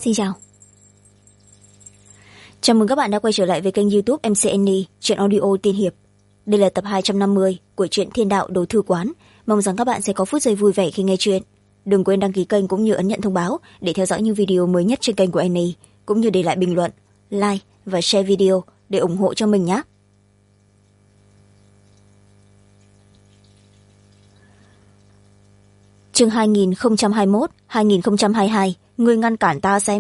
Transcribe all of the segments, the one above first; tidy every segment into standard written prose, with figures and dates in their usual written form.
Xin chào. Chào mừng các bạn đã quay trở lại với kênh YouTube MCNE, truyện audio tiên hiệp. Đây là tập 250 của truyện Thiên Đạo Đồ Thư Quán. Mong rằng các bạn sẽ có phút giây vui vẻ khi nghe truyện. Đừng quên đăng ký kênh cũng như ấn nhận thông báo để theo dõi những video mới nhất trên kênh của NE, cũng như để lại bình luận, like và share video để ủng hộ cho mình nhé. Chương 2021-2022, ngươi ngăn cản ta xem.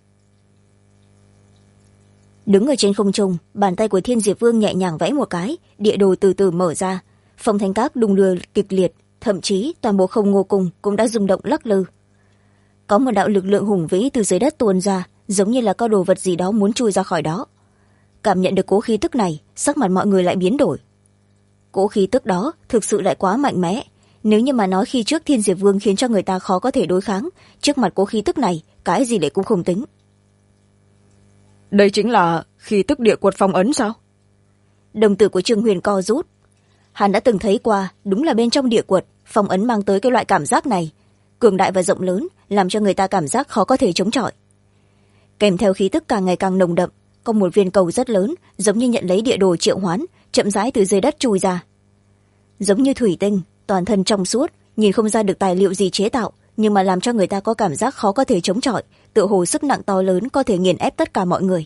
Đứng ở trên không trung, bàn tay của Thiên Diệp Vương nhẹ nhàng vẽ một cái, địa đồ từ từ mở ra. Phong thanh các đung đưa kịch liệt, thậm chí toàn bộ không ngô cung cũng đã rung động lắc lư. Có một đạo lực lượng hùng vĩ từ dưới đất tuôn ra, giống như là có đồ vật gì đó muốn chui ra khỏi đó. Cảm nhận được cỗ khí tức này, sắc mặt mọi người lại biến đổi. Cỗ khí tức đó thực sự lại quá mạnh mẽ. Nếu như mà nói khi trước Thiên Diệp Vương khiến cho người ta khó có thể đối kháng, trước mặt cỗ khí tức này, cái gì lại cũng không tính. Đây chính là khí tức địa quật phong ấn sao? Đồng tử của Trương Huyền co rút. Hắn đã từng thấy qua, đúng là bên trong địa quật, phong ấn mang tới cái loại cảm giác này, cường đại và rộng lớn, làm cho người ta cảm giác khó có thể chống chọi. Kèm theo khí tức càng ngày càng nồng đậm, có một viên cầu rất lớn, giống như nhận lấy địa đồ triệu hoán, chậm rãi từ dưới đất chui ra. Giống như thủy tinh, toàn thân trong suốt, nhìn không ra được tài liệu gì chế tạo, nhưng mà làm cho người ta có cảm giác khó có thể chống chọi, tựa hồ sức nặng to lớn có thể nghiền ép tất cả mọi người.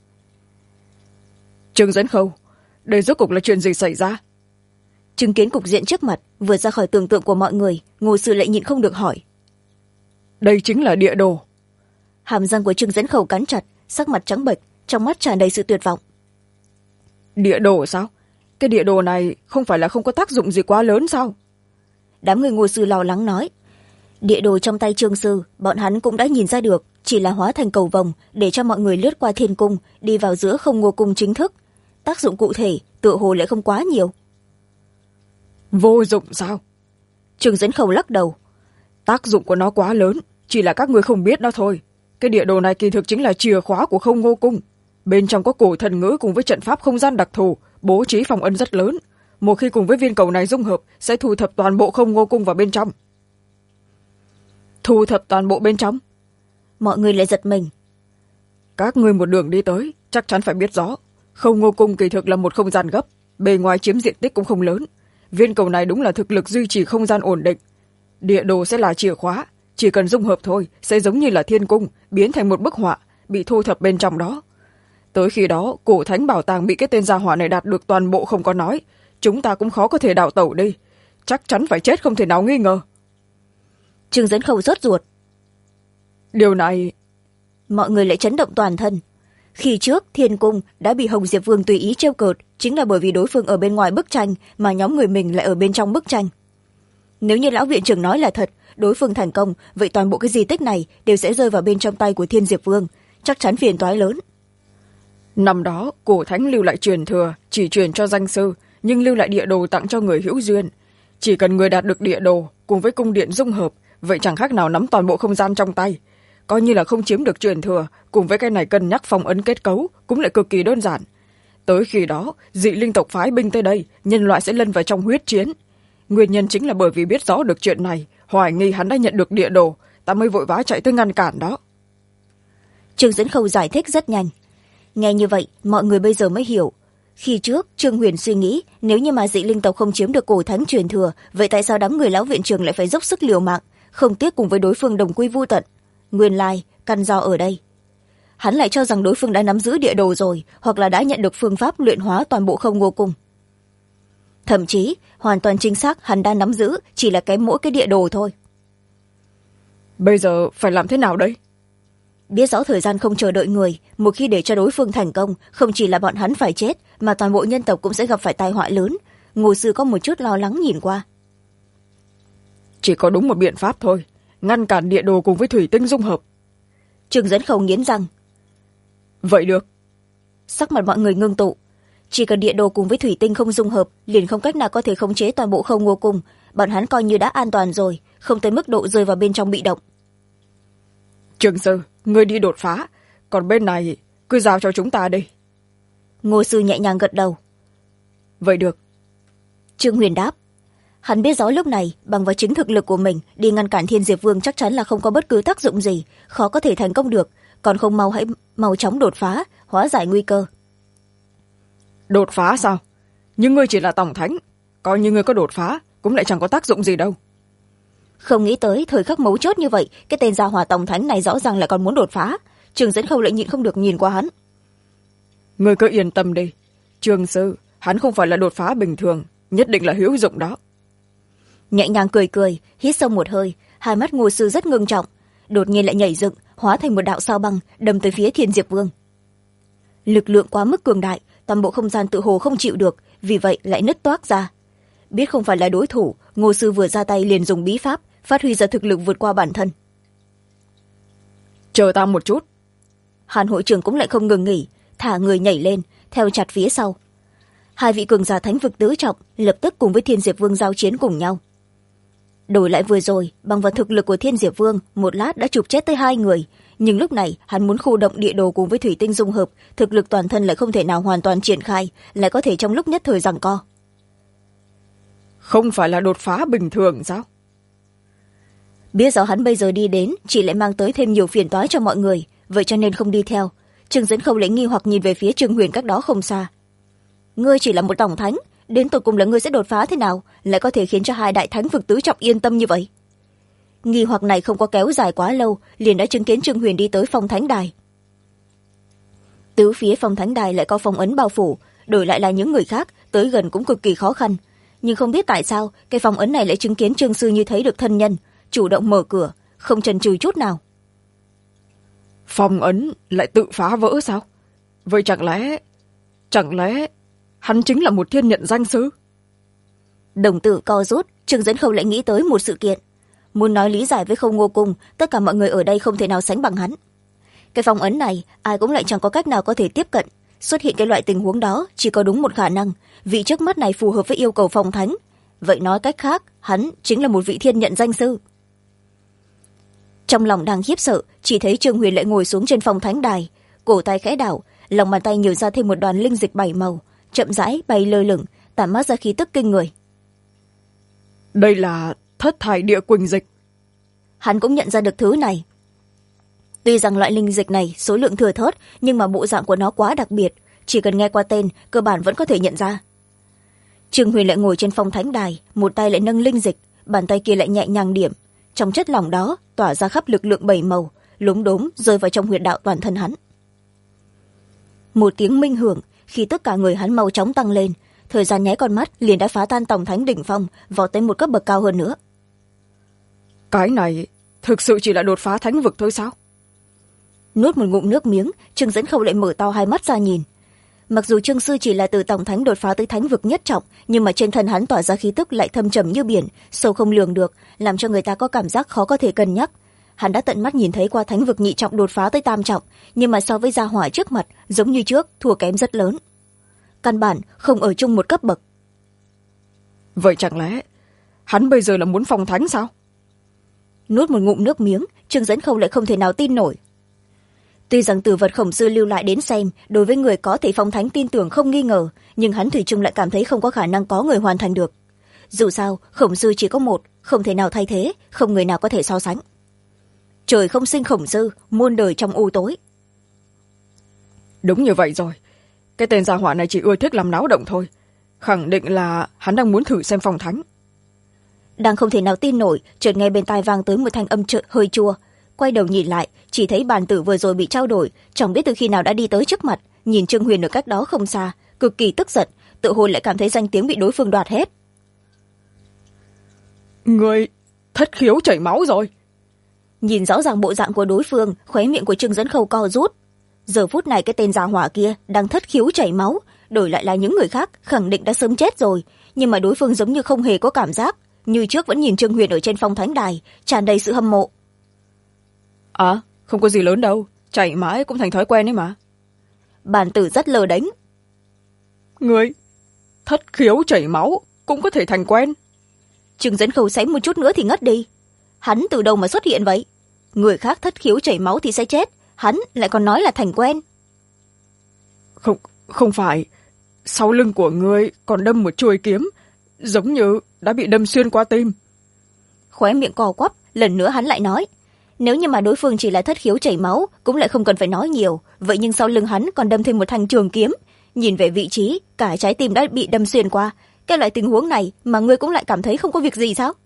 Trương Dẫn Khâu, đây rốt cục là chuyện gì xảy ra? Chứng kiến cục diện trước mặt vượt ra khỏi tưởng tượng của mọi người, Ngô Sư lại nhịn không được hỏi. Đây chính là địa đồ. Hàm răng của Trương Dẫn Khâu cắn chặt, sắc mặt trắng bệch, trong mắt tràn đầy sự tuyệt vọng. Địa đồ sao? Cái địa đồ này không phải là không có tác dụng gì quá lớn sao? Đám người Ngô Sư lo lắng nói. Địa đồ trong tay Trương Sư, bọn hắn cũng đã nhìn ra được, chỉ là hóa thành cầu vồng để cho mọi người lướt qua thiên cung, đi vào giữa không ngô cung chính thức. Tác dụng cụ thể, tựa hồ lại không quá nhiều. Vô dụng sao? Trương Dẫn Khâu lắc đầu. Tác dụng của nó quá lớn, chỉ là các người không biết nó thôi. Cái địa đồ này kỳ thực chính là chìa khóa của không ngô cung. Bên trong có cổ thần ngữ cùng với trận pháp không gian đặc thù, bố trí phong ấn rất lớn. Một khi cùng với viên cầu này dung hợp, sẽ thu thập toàn bộ không ngô cung vào bên trong. Thu thập toàn bộ bên trong? Mọi người lại giật mình. Các ngươi một đường đi tới, chắc chắn phải biết rõ. Không ngô cung kỳ thực là một không gian gấp, bề ngoài chiếm diện tích cũng không lớn. Viên cầu này đúng là thực lực duy trì không gian ổn định. Địa đồ sẽ là chìa khóa, chỉ cần dung hợp thôi, sẽ giống như là thiên cung, biến thành một bức họa, bị thu thập bên trong đó. Tới khi đó, cổ thánh bảo tàng bị cái tên gia hỏa này đạt được toàn bộ không có nói, chúng ta cũng khó có thể đào tẩu đi. Chắc chắn phải chết không thể nào nghi ngờ. Trương Dẫn Khâu rốt ruột. Điều này... Mọi người lại chấn động toàn thân. Khi trước, thiên cung đã bị Hồng Diệp Vương tùy ý trêu cợt, chính là bởi vì đối phương ở bên ngoài bức tranh, mà nhóm người mình lại ở bên trong bức tranh. Nếu như lão viện trưởng nói là thật, đối phương thành công, vậy toàn bộ cái di tích này đều sẽ rơi vào bên trong tay của Thiên Diệp Vương, chắc chắn phiền toái lớn. Năm đó, cổ thánh lưu lại truyền thừa, chỉ truyền cho danh sư, nhưng lưu lại địa đồ tặng cho người hữu duyên. Chỉ cần người đạt được địa đồ, cùng với cung điện dung hợp, vậy chẳng khác nào nắm toàn bộ không gian trong tay. Coi như là không chiếm được truyền thừa, cùng với cái này cân nhắc phong ấn kết cấu, cũng lại cực kỳ đơn giản. Tới khi đó, dị linh tộc phái binh tới đây, nhân loại sẽ lân vào trong huyết chiến. Nguyên nhân chính là bởi vì biết rõ được chuyện này, hoài nghi hắn đã nhận được địa đồ, ta mới vội vã chạy tới ngăn cản đó. Trương Dẫn Khâu giải thích rất nhanh. Nghe như vậy, mọi người bây giờ mới hiểu. Khi trước, Trương Huyền suy nghĩ, nếu như mà dị linh tộc không chiếm được cổ thánh truyền thừa, vậy tại sao đám người lão viện trường lại phải dốc sức liều mạng, không tiếc cùng với đối phương đồng quy vu tận? Nguyên lai, căn do ở đây. Hắn lại cho rằng đối phương đã nắm giữ địa đồ rồi, hoặc là đã nhận được phương pháp luyện hóa toàn bộ không ngô cung. Thậm chí, hoàn toàn chính xác hắn đã nắm giữ, chỉ là kém mỗi cái địa đồ thôi. Bây giờ phải làm thế nào đây? Biết rõ thời gian không chờ đợi người, một khi để cho đối phương thành công, không chỉ là bọn hắn phải chết, mà toàn bộ nhân tộc cũng sẽ gặp phải tai họa lớn. Ngô Sư có một chút lo lắng nhìn qua. Chỉ có đúng một biện pháp thôi, ngăn cản địa đồ cùng với thủy tinh dung hợp. Trương Dẫn Khâu nghiến răng. Vậy được. Sắc mặt mọi người ngưng tụ. Chỉ cần địa đồ cùng với thủy tinh không dung hợp, liền không cách nào có thể khống chế toàn bộ không ngô cung. Bọn hắn coi như đã an toàn rồi, không tới mức độ rơi vào bên trong bị động. Trương Sư, ngươi đi đột phá, còn bên này cứ giao cho chúng ta đi. Ngô Sư nhẹ nhàng gật đầu. Vậy được. Trương Huyền đáp. Hắn biết rõ lúc này, bằng vào chính thực lực của mình, đi ngăn cản Thiên Diệp Vương chắc chắn là không có bất cứ tác dụng gì, khó có thể thành công được. còn không hãy mau chóng đột phá, hóa giải nguy cơ. Đột phá sao? Nhưng ngươi chỉ là tổng thánh, coi như ngươi có đột phá cũng lại chẳng có tác dụng gì đâu. Không nghĩ tới thời khắc mấu chốt như vậy, cái tên gia hỏa tổng thánh này rõ ràng lại còn muốn đột phá. Trường Dẫn Khâu lại nhịn không được nhìn qua hắn. Ngươi cứ yên tâm đi, Trường sư, hắn không phải là đột phá bình thường, nhất định là hữu dụng đó. Nhẹ nhàng cười cười, hít sâu một hơi, hai mắt Ngô sư rất ngưng trọng, đột nhiên lại nhảy dựng, hóa thành một đạo sao băng đâm tới phía Thiên Diệp Vương. Lực lượng quá mức cường đại, toàn bộ không gian tự hồ không chịu được, vì vậy lại nứt toác ra. Biết không phải là đối thủ, Ngô sư vừa ra tay liền dùng bí pháp phát huy ra thực lực vượt qua bản thân. Chờ ta một chút. Hàn hội trưởng cũng lại không ngừng nghỉ, thả người nhảy lên theo chặt phía sau. Hai vị cường giả thánh vực tứ trọng lập tức cùng với Thiên Diệp Vương giao chiến cùng nhau. Đổi lại vừa rồi, bằng vào thực lực của Thiên Diệp Vương, một lát đã chụp chết tới hai người, nhưng lúc này hắn muốn khu động địa đồ cùng với thủy tinh dung hợp, thực lực toàn thân lại không thể nào hoàn toàn triển khai, lại có thể trong lúc nhất thời giằng co. Không phải là đột phá bình thường sao? Biết rõ hắn bây giờ đi đến chỉ lại mang tới thêm nhiều phiền toái cho mọi người, vậy cho nên không đi theo. Trương Dẫn Khâu lại nghi hoặc nhìn về phía Trương Huyền cách đó không xa. Ngươi chỉ là một tổng thánh, đến tột cùng là ngươi sẽ đột phá thế nào, lại có thể khiến cho hai đại thánh vực tứ trọng yên tâm như vậy? Nghi hoặc này không có kéo dài quá lâu, liền đã chứng kiến Trương Huyền đi tới phong thánh đài. Tứ phía phong thánh đài lại có phong ấn bao phủ, đổi lại là những người khác tới gần cũng cực kỳ khó khăn, nhưng không biết tại sao cái phong ấn này lại chứng kiến Trương sư như thấy được thân nhân, chủ động mở cửa, không chần chừ chút nào. Phong ấn lại tự phá vỡ sao? Vậy chẳng lẽ hắn chính là một thiên nhận danh sư? Đồng tử co rút, Trương Dẫn Khâu lại nghĩ tới một sự kiện. Muốn nói lý giải với Không Ngô Cung, tất cả mọi người ở đây không thể nào sánh bằng hắn. Cái phong ấn này, ai cũng lại chẳng có cách nào có thể tiếp cận. Xuất hiện cái loại tình huống đó chỉ có đúng một khả năng, vị trước mắt này phù hợp với yêu cầu phong thánh. Vậy nói cách khác, hắn chính là một vị thiên nhận danh sư. Trong lòng đang khiếp sợ, chỉ thấy Trương Huyền lại ngồi xuống trên phong thánh đài, cổ tay khẽ đảo, lòng bàn tay nhử ra thêm một đoàn linh dịch 7 màu, chậm rãi bay lơ lửng, tản mát ra khí tức kinh người. Đây là Thất Thải Địa Quỳnh dịch. Hắn cũng nhận ra được thứ này. Tuy rằng loại linh dịch này số lượng thừa thớt, nhưng mà bộ dạng của nó quá đặc biệt, chỉ cần nghe qua tên cơ bản vẫn có thể nhận ra. Trương Huyền lại ngồi trên phong thánh đài, một tay lại nâng linh dịch, bàn tay kia lại nhẹ nhàng điểm, trong chất lỏng đó tỏa ra khắp lực lượng 7 màu, lúng đốm rơi vào trong huyệt đạo toàn thân hắn. Một tiếng minh hưởng, khi tất cả người hắn mau chóng tăng lên, thời gian nháy con mắt liền đã phá tan tổng thánh đỉnh phong, vọt tới một cấp bậc cao hơn nữa. Cái này thực sự chỉ là đột phá thánh vực thôi sao? Nuốt một ngụm nước miếng, Trương Dẫn Khâu lại mở to hai mắt ra nhìn. Mặc dù Trương sư chỉ là từ tổng thánh đột phá tới thánh vực nhất trọng, nhưng mà trên thân hắn tỏa ra khí tức lại thâm trầm như biển, sâu không lường được, làm cho người ta có cảm giác khó có thể cân nhắc. Hắn đã tận mắt nhìn thấy qua thánh vực nhị trọng đột phá tới tam trọng, nhưng mà so với gia hỏa trước mặt, giống như trước thua kém rất lớn, căn bản không ở chung một cấp bậc. Vậy chẳng lẽ hắn bây giờ là muốn phong thánh sao? Nuốt một ngụm nước miếng, Trương Dẫn Khâu lại không thể nào tin nổi. Tuy rằng từ vật Khổng sư lưu lại đến xem, đối với người có thể phong thánh tin tưởng không nghi ngờ, nhưng hắn thủy chung lại cảm thấy không có khả năng có người hoàn thành được. Dù sao, Khổng sư chỉ có một, không thể nào thay thế, không người nào có thể so sánh. Trời không sinh Khổng sư, muôn đời trong u tối. Đúng như vậy rồi, cái tên gia hỏa này chỉ ưa thích làm náo động thôi, khẳng định là hắn đang muốn thử xem phong thánh. Đang không thể nào tin nổi, chợt nghe bên tai vang tới một thanh âm hơi chua. Quay đầu nhìn lại, chỉ thấy bàn tử vừa rồi bị trao đổi, chẳng biết từ khi nào đã đi tới trước mặt, nhìn Trương Huyền ở cách đó không xa, cực kỳ tức giận, tự hồ lại cảm thấy danh tiếng bị đối phương đoạt hết. Người thất khiếu chảy máu rồi. Nhìn rõ ràng bộ dạng của đối phương, khóe miệng của Trương Dẫn Khâu co rút. Giờ phút này cái tên già hỏa kia đang thất khiếu chảy máu, đổi lại là những người khác khẳng định đã sớm chết rồi, nhưng mà đối phương giống như không hề có cảm giác, như trước vẫn nhìn Trương Huyền ở trên phong thánh đài, tràn đầy sự hâm mộ. À, không có gì lớn đâu, chảy mãi cũng thành thói quen ấy mà. Bàn tử rất lờ đánh. Người thất khiếu chảy máu cũng có thể thành quen. Trương Dẫn Khâu sánh một chút nữa thì ngất đi. Hắn từ đâu mà xuất hiện vậy? Người khác thất khiếu chảy máu thì sẽ chết, hắn lại còn nói là thành quen. Không phải, sau lưng của ngươi còn đâm một chuôi kiếm, giống như đã bị đâm xuyên qua tim. Khóe miệng co quắp, lần nữa hắn lại nói. Nếu như mà đối phương chỉ là thất khiếu chảy máu cũng lại không cần phải nói nhiều, vậy nhưng sau lưng hắn còn đâm thêm một thanh trường kiếm, nhìn về vị trí cả trái tim đã bị đâm xuyên qua. Cái loại tình huống này mà ngươi cũng lại cảm thấy không có việc gì sao?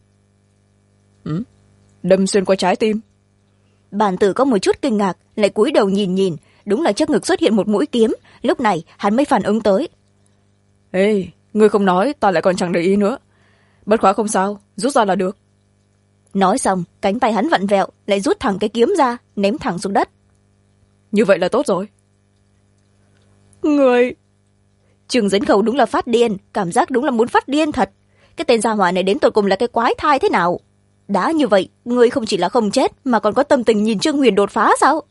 Đâm xuyên qua trái tim? Bàn tử có một chút kinh ngạc, lại cúi đầu nhìn, đúng là trước ngực xuất hiện một mũi kiếm. Lúc này hắn mới phản ứng tới. Ê, ngươi không nói ta lại còn chẳng để ý nữa. Bất quá không sao, rút ra là được. Nói xong, cánh tay hắn vặn vẹo, lại rút thẳng cái kiếm ra, ném thẳng xuống đất. Như vậy là tốt rồi. Ngươi... Trường Dẫn Khẩu đúng là phát điên, cảm giác đúng là muốn phát điên thật. Cái tên gia hỏa này đến tột cùng là cái quái thai thế nào? Đã như vậy, ngươi không chỉ là không chết mà còn có tâm tình nhìn Trương Huyền đột phá sao?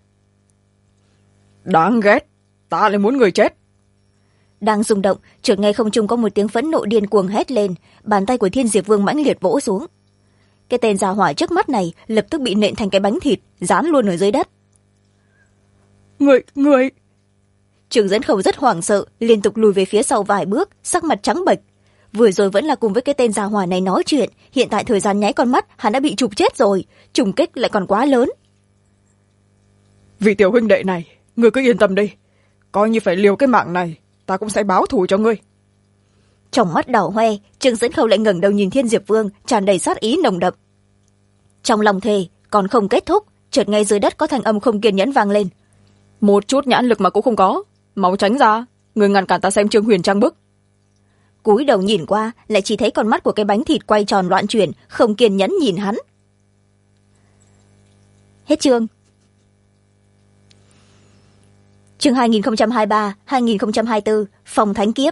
Đáng ghét, ta lại muốn người chết. Đang rung động, chợt nghe không trung có một tiếng phẫn nộ điên cuồng hét lên, bàn tay của Thiên Diệp Vương mãnh liệt vỗ xuống. Cái tên gia hỏa trước mắt này lập tức bị nện thành cái bánh thịt, dán luôn ở dưới đất. Người... Trường Dẫn Khẩu rất hoảng sợ, liên tục lùi về phía sau vài bước, sắc mặt trắng bệch. Vừa rồi vẫn là cùng với cái tên gia hỏa này nói chuyện, hiện tại thời gian nháy con mắt hắn đã bị chụp chết rồi, trùng kích lại còn quá lớn. Vì tiểu huynh đệ này, ngươi cứ yên tâm đi, coi như phải liều cái mạng này, ta cũng sẽ báo thù cho ngươi. Trong mắt đỏ hoe, Trường Dẫn Khẩu lại ngẩng đầu nhìn Thiên Diệp Vương, tràn đầy sát ý nồng đậm. Trong lòng thề còn không kết thúc, chợt nghe dưới đất có thanh âm không kiên nhẫn vang lên. Một chút nhãn lực mà cũng không có, mau tránh ra, người ngăn cản ta xem Trương Huyền trang bức. Cúi đầu nhìn qua, lại chỉ thấy con mắt của cái bánh thịt quay tròn loạn chuyển, không kiên nhẫn nhìn hắn. Hết chương. Chương 2023-2024, Phòng Thánh Kiếp.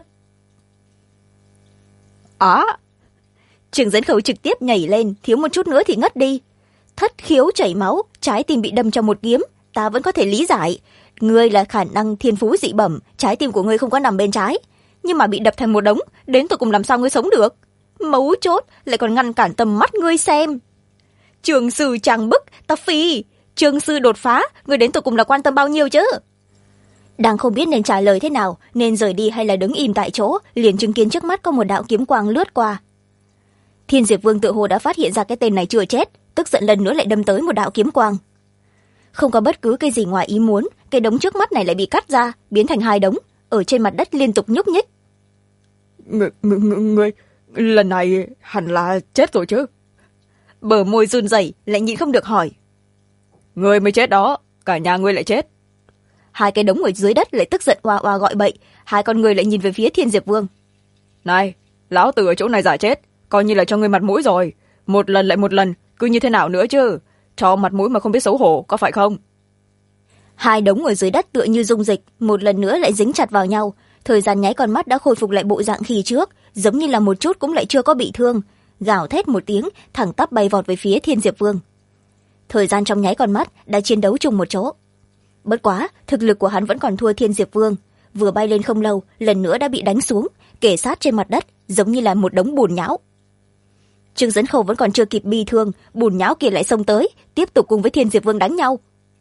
Trường Dẫn Khẩu trực tiếp nhảy lên, thiếu một chút nữa thì ngất đi. Thất khiếu chảy máu, trái tim bị đâm trong một kiếm, ta vẫn có thể lý giải. Ngươi là khả năng thiên phú dị bẩm, trái tim của ngươi không có nằm bên trái, nhưng mà bị đập thành một đống, đến tụi cùng làm sao ngươi sống được? Mấu chốt lại còn ngăn cản tầm mắt ngươi xem. Trường sư trang bức, ta phi. Trường sư đột phá, ngươi đến tụi cùng là quan tâm bao nhiêu chứ? Đang không biết nên trả lời thế nào, nên rời đi hay là đứng im tại chỗ, liền chứng kiến trước mắt có một đạo kiếm quang lướt qua. Thiên Diệp Vương tự hồ đã phát hiện ra cái tên này chưa chết, tức giận lần nữa lại đâm tới một đạo kiếm quang. Không có bất cứ cái gì ngoài ý muốn, cái đống trước mắt này lại bị cắt ra, biến thành hai đống, ở trên mặt đất liên tục nhúc nhích. Ngươi, lần này hẳn là chết rồi chứ? Bờ môi run rẩy, lại nhịn không được hỏi. Ngươi mới chết đó, cả nhà ngươi lại chết. Hai cái đống ở dưới đất lại tức giận oa oa gọi bậy, hai con người lại nhìn về phía Thiên Diệp Vương. Này, lão tử ở chỗ này giả chết, coi như là cho ngươi mặt mũi rồi. Một lần lại một lần, cứ như thế nào nữa chứ? Cho mặt mũi mà không biết xấu hổ, có phải không? Hai đống ở dưới đất tựa như dung dịch, một lần nữa lại dính chặt vào nhau. Thời gian nháy con mắt đã khôi phục lại bộ dạng khi trước, giống như là một chút cũng lại chưa có bị thương. Gào thét một tiếng, thẳng tắp bay vọt về phía Thiên Diệp Vương. Thời gian trong nháy con mắt đã chiến đấu chung một chỗ. Bất quá, thực lực của hắn vẫn còn thua Thiên Diệp Vương. Vừa bay lên không lâu, lần nữa đã bị đánh xuống, kề sát trên mặt đất, giống như là một đống bùn nhão. Trương Dẫn Khẩu vẫn còn chưa kịp bi thương, bùn nhão kia lại xông tới, tiếp tục cùng với Thiên Diệp Vương đánh nhau.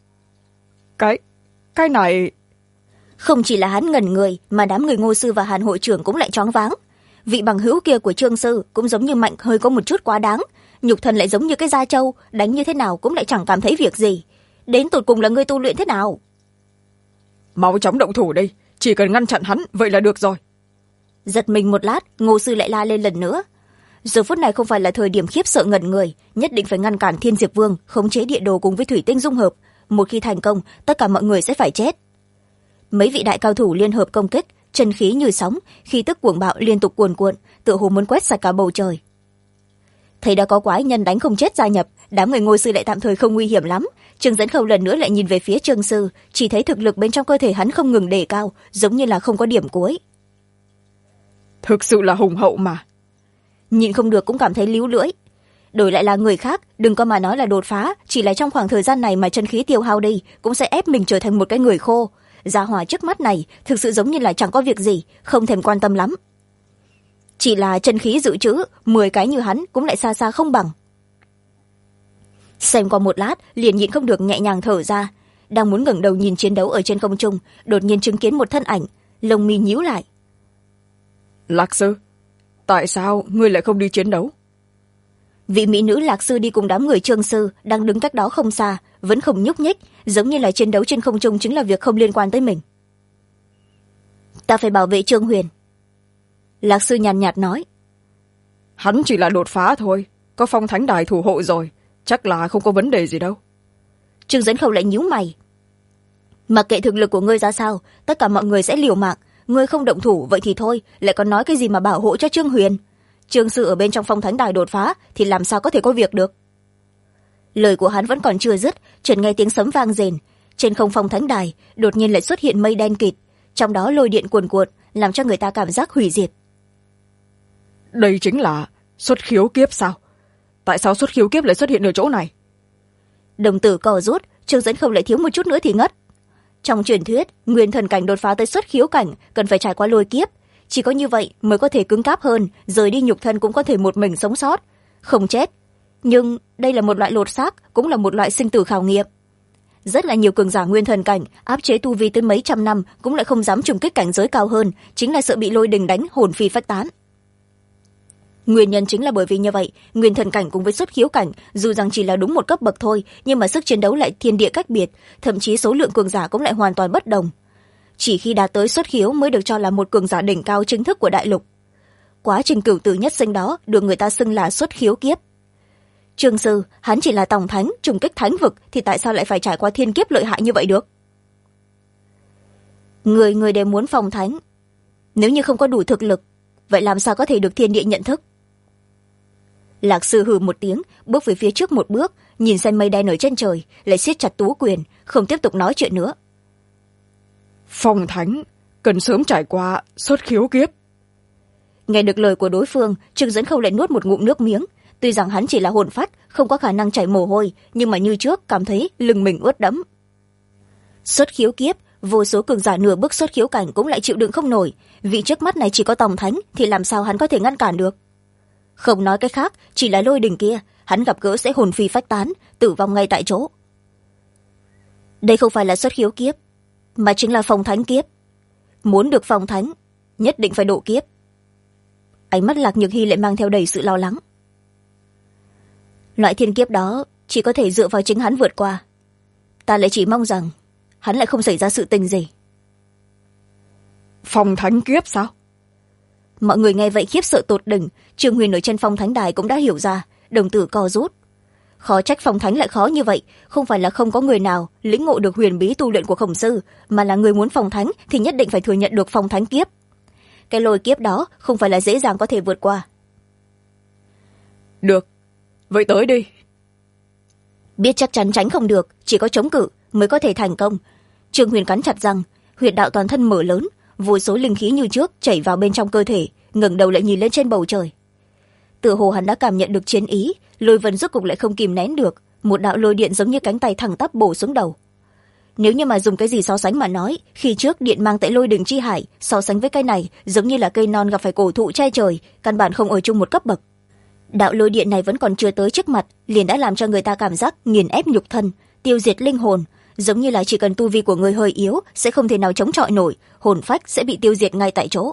Cái này... Không chỉ là hắn ngẩn người, mà đám người Ngô sư và Hàn hội trưởng cũng lại choáng váng. Vị bằng hữu kia của Trương sư cũng giống như mạnh hơi có một chút quá đáng, nhục thân lại giống như cái da trâu, đánh như thế nào cũng lại chẳng cảm thấy việc gì. Đến tột cùng là ngươi tu luyện thế nào? Mau chóng động thủ đi, chỉ cần ngăn chặn hắn vậy là được rồi. Giật mình một lát, Ngô sư lại la lên lần nữa. Giờ phút này không phải là thời điểm khiếp sợ ngẩn người, nhất định phải ngăn cản Thiên Diệp Vương khống chế địa đồ cùng với thủy tinh dung hợp. Một khi thành công, tất cả mọi người sẽ phải chết. Mấy vị đại cao thủ liên hợp công kích, chân khí như sóng, khí tức cuồng bạo liên tục cuồn cuộn, tựa hồ muốn quét sạch cả bầu trời. Thấy đã có quái nhân đánh không chết gia nhập, đám người Ngô sư lại tạm thời không nguy hiểm lắm. Trương Dẫn Khẩu lần nữa lại nhìn về phía Trương sư, chỉ thấy thực lực bên trong cơ thể hắn không ngừng đề cao, giống như là không có điểm cuối. Thực sự là hùng hậu mà. Nhịn không được cũng cảm thấy líu lưỡi. Đổi lại là người khác, đừng có mà nói là đột phá, chỉ là trong khoảng thời gian này mà chân khí tiêu hao đi, cũng sẽ ép mình trở thành một cái người khô. Gia hỏa trước mắt này thực sự giống như là chẳng có việc gì, không thèm quan tâm lắm. Chỉ là chân khí dự trữ, 10 cái như hắn cũng lại xa xa không bằng. Xem qua một lát, liền nhịn không được nhẹ nhàng thở ra. Đang muốn ngẩng đầu nhìn chiến đấu ở trên không trung, đột nhiên chứng kiến một thân ảnh, lông mi nhíu lại. Lạc sư, tại sao ngươi lại không đi chiến đấu? vị mỹ nữ Lạc sư đi cùng đám người Trương sư đang đứng cách đó không xa, vẫn không nhúc nhích, giống như là chiến đấu trên không trung chính là việc không liên quan tới mình. Ta phải bảo vệ Trương Huyền. Lạc sư nhàn nhạt nói. Hắn chỉ là đột phá thôi, có phong thánh đài thủ hộ rồi, chắc là không có vấn đề gì đâu. Trương Dẫn Khâu lại nhíu mày. Mặc kệ thực lực của ngươi ra sao, tất cả mọi người sẽ liều mạng. Ngươi không động thủ vậy thì thôi, lại còn nói cái gì mà bảo hộ cho Trương Huyền. Trương sư ở bên trong phong thánh đài đột phá thì làm sao có thể có việc được. Lời của hắn vẫn còn chưa dứt, chợt nghe tiếng sấm vang rền. Trên không phong thánh đài đột nhiên lại xuất hiện mây đen kịt, trong đó lôi điện cuồn cuộn, làm cho người ta cảm giác hủy diệt. Đây chính là xuất khiếu kiếp sao? Tại sao xuất khiếu kiếp lại xuất hiện ở chỗ này? Đồng tử co rút, Trương Dẫn Không lại thiếu một chút nữa thì ngất. Trong truyền thuyết, nguyên thần cảnh đột phá tới xuất khiếu cảnh cần phải trải qua lôi kiếp, chỉ có như vậy mới có thể cứng cáp hơn, rời đi nhục thân cũng có thể một mình sống sót, không chết. Nhưng đây là một loại lột xác, cũng là một loại sinh tử khảo nghiệm. Rất là nhiều cường giả nguyên thần cảnh áp chế tu vi tới mấy trăm năm cũng lại không dám trùng kích cảnh giới cao hơn, chính là sợ bị lôi đình đánh hồn phi phách tán. Nguyên nhân chính là bởi vì như vậy, nguyên thần cảnh cùng với xuất khiếu cảnh dù rằng chỉ là đúng một cấp bậc thôi, nhưng mà sức chiến đấu lại thiên địa cách biệt, thậm chí số lượng cường giả cũng lại hoàn toàn bất đồng. Chỉ khi đạt tới xuất khiếu mới được cho là một cường giả đỉnh cao chính thức của đại lục. Quá trình cửu tử nhất sinh đó được người ta xưng là xuất khiếu kiếp. Trương sư, hắn chỉ là tổng thánh trùng kích thánh vực thì tại sao lại phải trải qua thiên kiếp lợi hại như vậy được? Người đều muốn phong thánh, nếu như không có đủ thực lực, vậy làm sao có thể được thiên địa nhận thức? Lạc sư hừ một tiếng, bước về phía trước một bước, nhìn xem mây đen ở trên trời, lại siết chặt tú quyền, không tiếp tục nói chuyện nữa. Phong thánh cần sớm trải qua xuất khiếu kiếp. Nghe được lời của đối phương, Trương Dẫn Khâu lại nuốt một ngụm nước miếng. Tuy rằng hắn chỉ là hồn phách, không có khả năng chảy mồ hôi, nhưng mà như trước cảm thấy lưng mình ướt đẫm. Xuất khiếu kiếp, vô số cường giả nửa bước xuất khiếu cảnh cũng lại chịu đựng không nổi, vì trước mắt này chỉ có tổng thánh thì làm sao hắn có thể ngăn cản được? Không nói cái khác, chỉ là lôi đình kia, hắn gặp gỡ sẽ hồn phi phách tán, tử vong ngay tại chỗ. Đây không phải là xuất khiếu kiếp, mà chính là phong thánh kiếp. Muốn được phong thánh, nhất định phải độ kiếp. Ánh mắt Lạc Nhược Hy lại mang theo đầy sự lo lắng. Loại thiên kiếp đó chỉ có thể dựa vào chính hắn vượt qua. Ta lại chỉ mong rằng hắn lại không xảy ra sự tình gì. Phong thánh kiếp sao? Mọi người nghe vậy khiếp sợ tột đỉnh. Trương Huyền ở trên phong thánh đài cũng đã hiểu ra, đồng tử co rút. Khó trách phong thánh lại khó như vậy, không phải là không có người nào lĩnh ngộ được huyền bí tu luyện của khổng sư, mà là người muốn phong thánh thì nhất định phải thừa nhận được phong thánh kiếp. Cái lôi kiếp đó không phải là dễ dàng có thể vượt qua. Được, vậy tới đi. Biết chắc chắn tránh không được, chỉ có chống cự mới có thể thành công. Trương Huyền cắn chặt răng, huyệt đạo toàn thân mở lớn, vô số linh khí như trước chảy vào bên trong cơ thể, ngẩng đầu lại nhìn lên trên bầu trời. Tựa hồ hắn đã cảm nhận được chiến ý, lôi vân rốt cục lại không kìm nén được, một đạo lôi điện giống như cánh tay thẳng tắp bổ xuống đầu. Nếu như mà dùng cái gì so sánh mà nói, khi trước điện mang tại lôi đình chi hải so sánh với cây này giống như là cây non gặp phải cổ thụ che trời, căn bản không ở chung một cấp bậc. Đạo lôi điện này vẫn còn chưa tới trước mặt, liền đã làm cho người ta cảm giác nghiền ép nhục thân, tiêu diệt linh hồn, giống như là chỉ cần tu vi của người hơi yếu sẽ không thể nào chống chọi nổi, hồn phách sẽ bị tiêu diệt ngay tại chỗ.